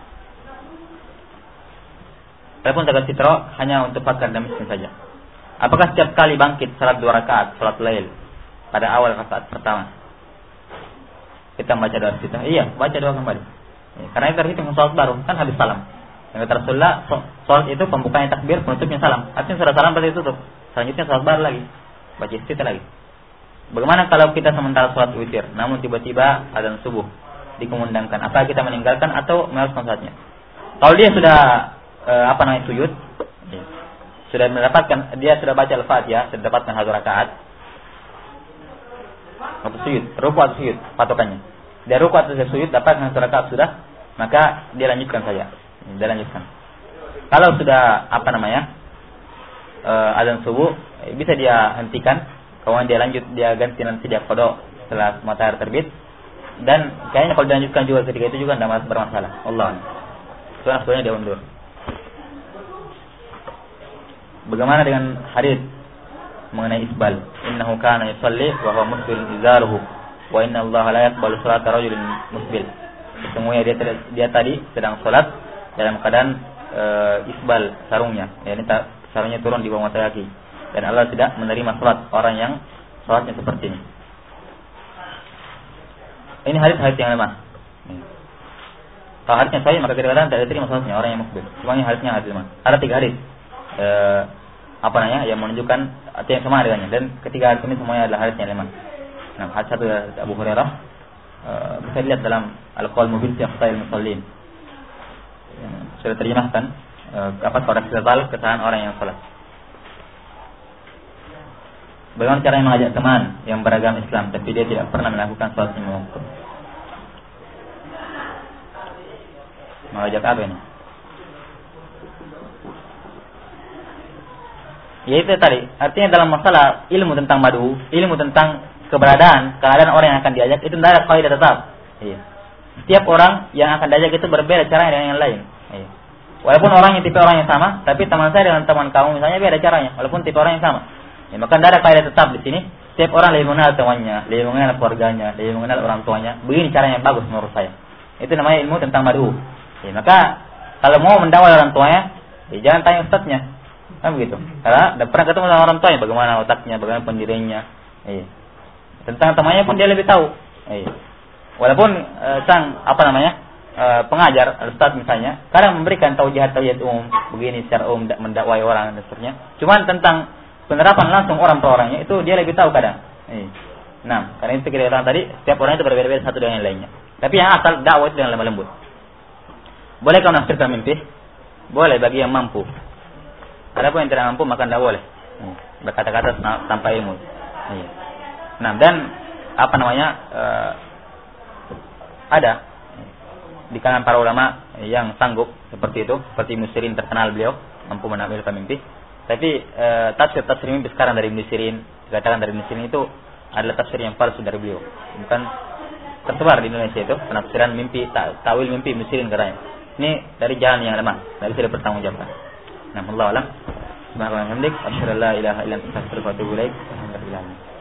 Adapun zakat fitrah hanya untuk fakir dan miskin saja. Apakah setiap kali bangkit salat 2 rakaat salat lail pada awal rakaat pertama kita membaca doa fitrah? Iya, baca doa kembali. Karena itu terhitung salat baru, kan habis salam. Yang kata Rasulullah, salat itu pembukanya takbir, penutupnya salam. Artinya sudah salam berarti tutup. Selanjutnya salat baru lagi. Baca istiftah lagi. Bagaimana kalau kita sementara salat witir, namun tiba-tiba adzan subuh dikumandangkan? Apakah kita meninggalkan atau melanjutkan salatnya? Kalau dia sudah sujud, sudah mendapatkan, dia sudah baca al-Fatihah, sudah dapatkan 1 rakaat, atau sujud, ruku atau sujud, patokannya. Dia ruku atau sujud dapatkan 1 rakaat sudah, maka dia lanjutkan saja. Dia lanjutkan. Kalau sudah adzan subuh, bisa dia hentikan, kemudian dia lanjut, dia ganti nanti dia qada setelah matahari terbit. Dan kayaknya kalau dilanjutkan juga ketika itu juga tidak bermasalah. Allah. Soalnya sebenarnya dia mundur. Bagaimana dengan hadis mengenai isbal? Innahu kana yusalli wa huwa musbil izaruhu wa inna Allah la yaqbalu salata rajulin musbil. Sesungguhnya dia tadi sedang salat dalam keadaan isbal sarungnya. Yakni sarungnya turun di bawah mata kaki. Dan Allah tidak menerima salat orang yang salatnya seperti ini. Ini hadis yang lemah. Kalau hadisnya sahih maka kadang-kadang tidak diterima salatnya orang yang musbil. Cuma ini hadisnya hadis lemah. Ada 3 hadis yang menunjukkan arti yang sama dengannya, dan ketiga hadis ini semuanya adalah hadis yang lemah. Nah, hadis satu dari Abu Hurairah bisa dilihat dalam Al-Qaul Mubin fi Akhta'il Musallin. Sudah terjemahkan koreksi total kesalahan orang yang salat. Bagaimana cara mengajak teman yang beragama Islam tapi dia tidak pernah melakukan salat lima waktu? Mengajak apa ini? Ya itu tadi, artinya dalam masalah ilmu tentang madu, ilmu tentang keadaan orang yang akan diajak itu tidak ada kaidah tetap. Iya. Setiap orang yang akan diajak itu berbeda caranya dengan yang lain. Iya. Walaupun orangnya tipe orang yang sama, tapi teman saya dengan teman kamu misalnya beda caranya, walaupun tipe orang yang sama. Ya, maka tidak ada kaidah tetap di sini. Setiap orang lebih mengenal temannya, lebih mengenal keluarganya, lebih mengenal orang tuanya. Begini caranya yang bagus menurut saya. Itu namanya ilmu tentang madu. Ya, maka kalau mau mendawai orang tuanya, ya jangan tanya ustadznya. Kan begitu. Karena tidak pernah ketemu sama orang tuanya, bagaimana otaknya, bagaimana pendiriannya. Tentang temannya pun dia lebih tahu. Walaupun pengajar, ustaz misalnya, kadang memberikan taujihat umum, begini secara umum mendakwai orang dan seterusnya. Cuman tentang penerapan langsung orang per orangnya itu dia lebih tahu kadang. Nah, karena itu kita katakan tadi, setiap orang itu berbeda-beda satu dengan yang lainnya. Tapi yang asal dakwah itu dengan lemah lembut. Boleh kau menafsirkan mimpi? Boleh bagi yang mampu. Adapun yang tidak mampu maka tidak boleh berkata-kata tanpa ilmu. Nah, dan ada di kalangan para ulama yang sanggup seperti itu, seperti Ibnu Sirin terkenal beliau mampu menampilkan mimpi. Tapi tafsir mimpi sekarang dari Ibnu Sirin, dikatakan dari Ibnu Sirin itu adalah tafsir yang palsu dari beliau. Bukan tersebar di Indonesia itu penafsiran mimpi, takwil mimpi Ibnu Sirin katanya. Ini dari jalan yang lemah, dari tidak bertanggungjawabkan. Nah, Allah alam. Subhanallah wa bihamdik, asyhadu an la ilaha illa anta, astaghfiruka wa atubu ilaik. Alhamdulillah.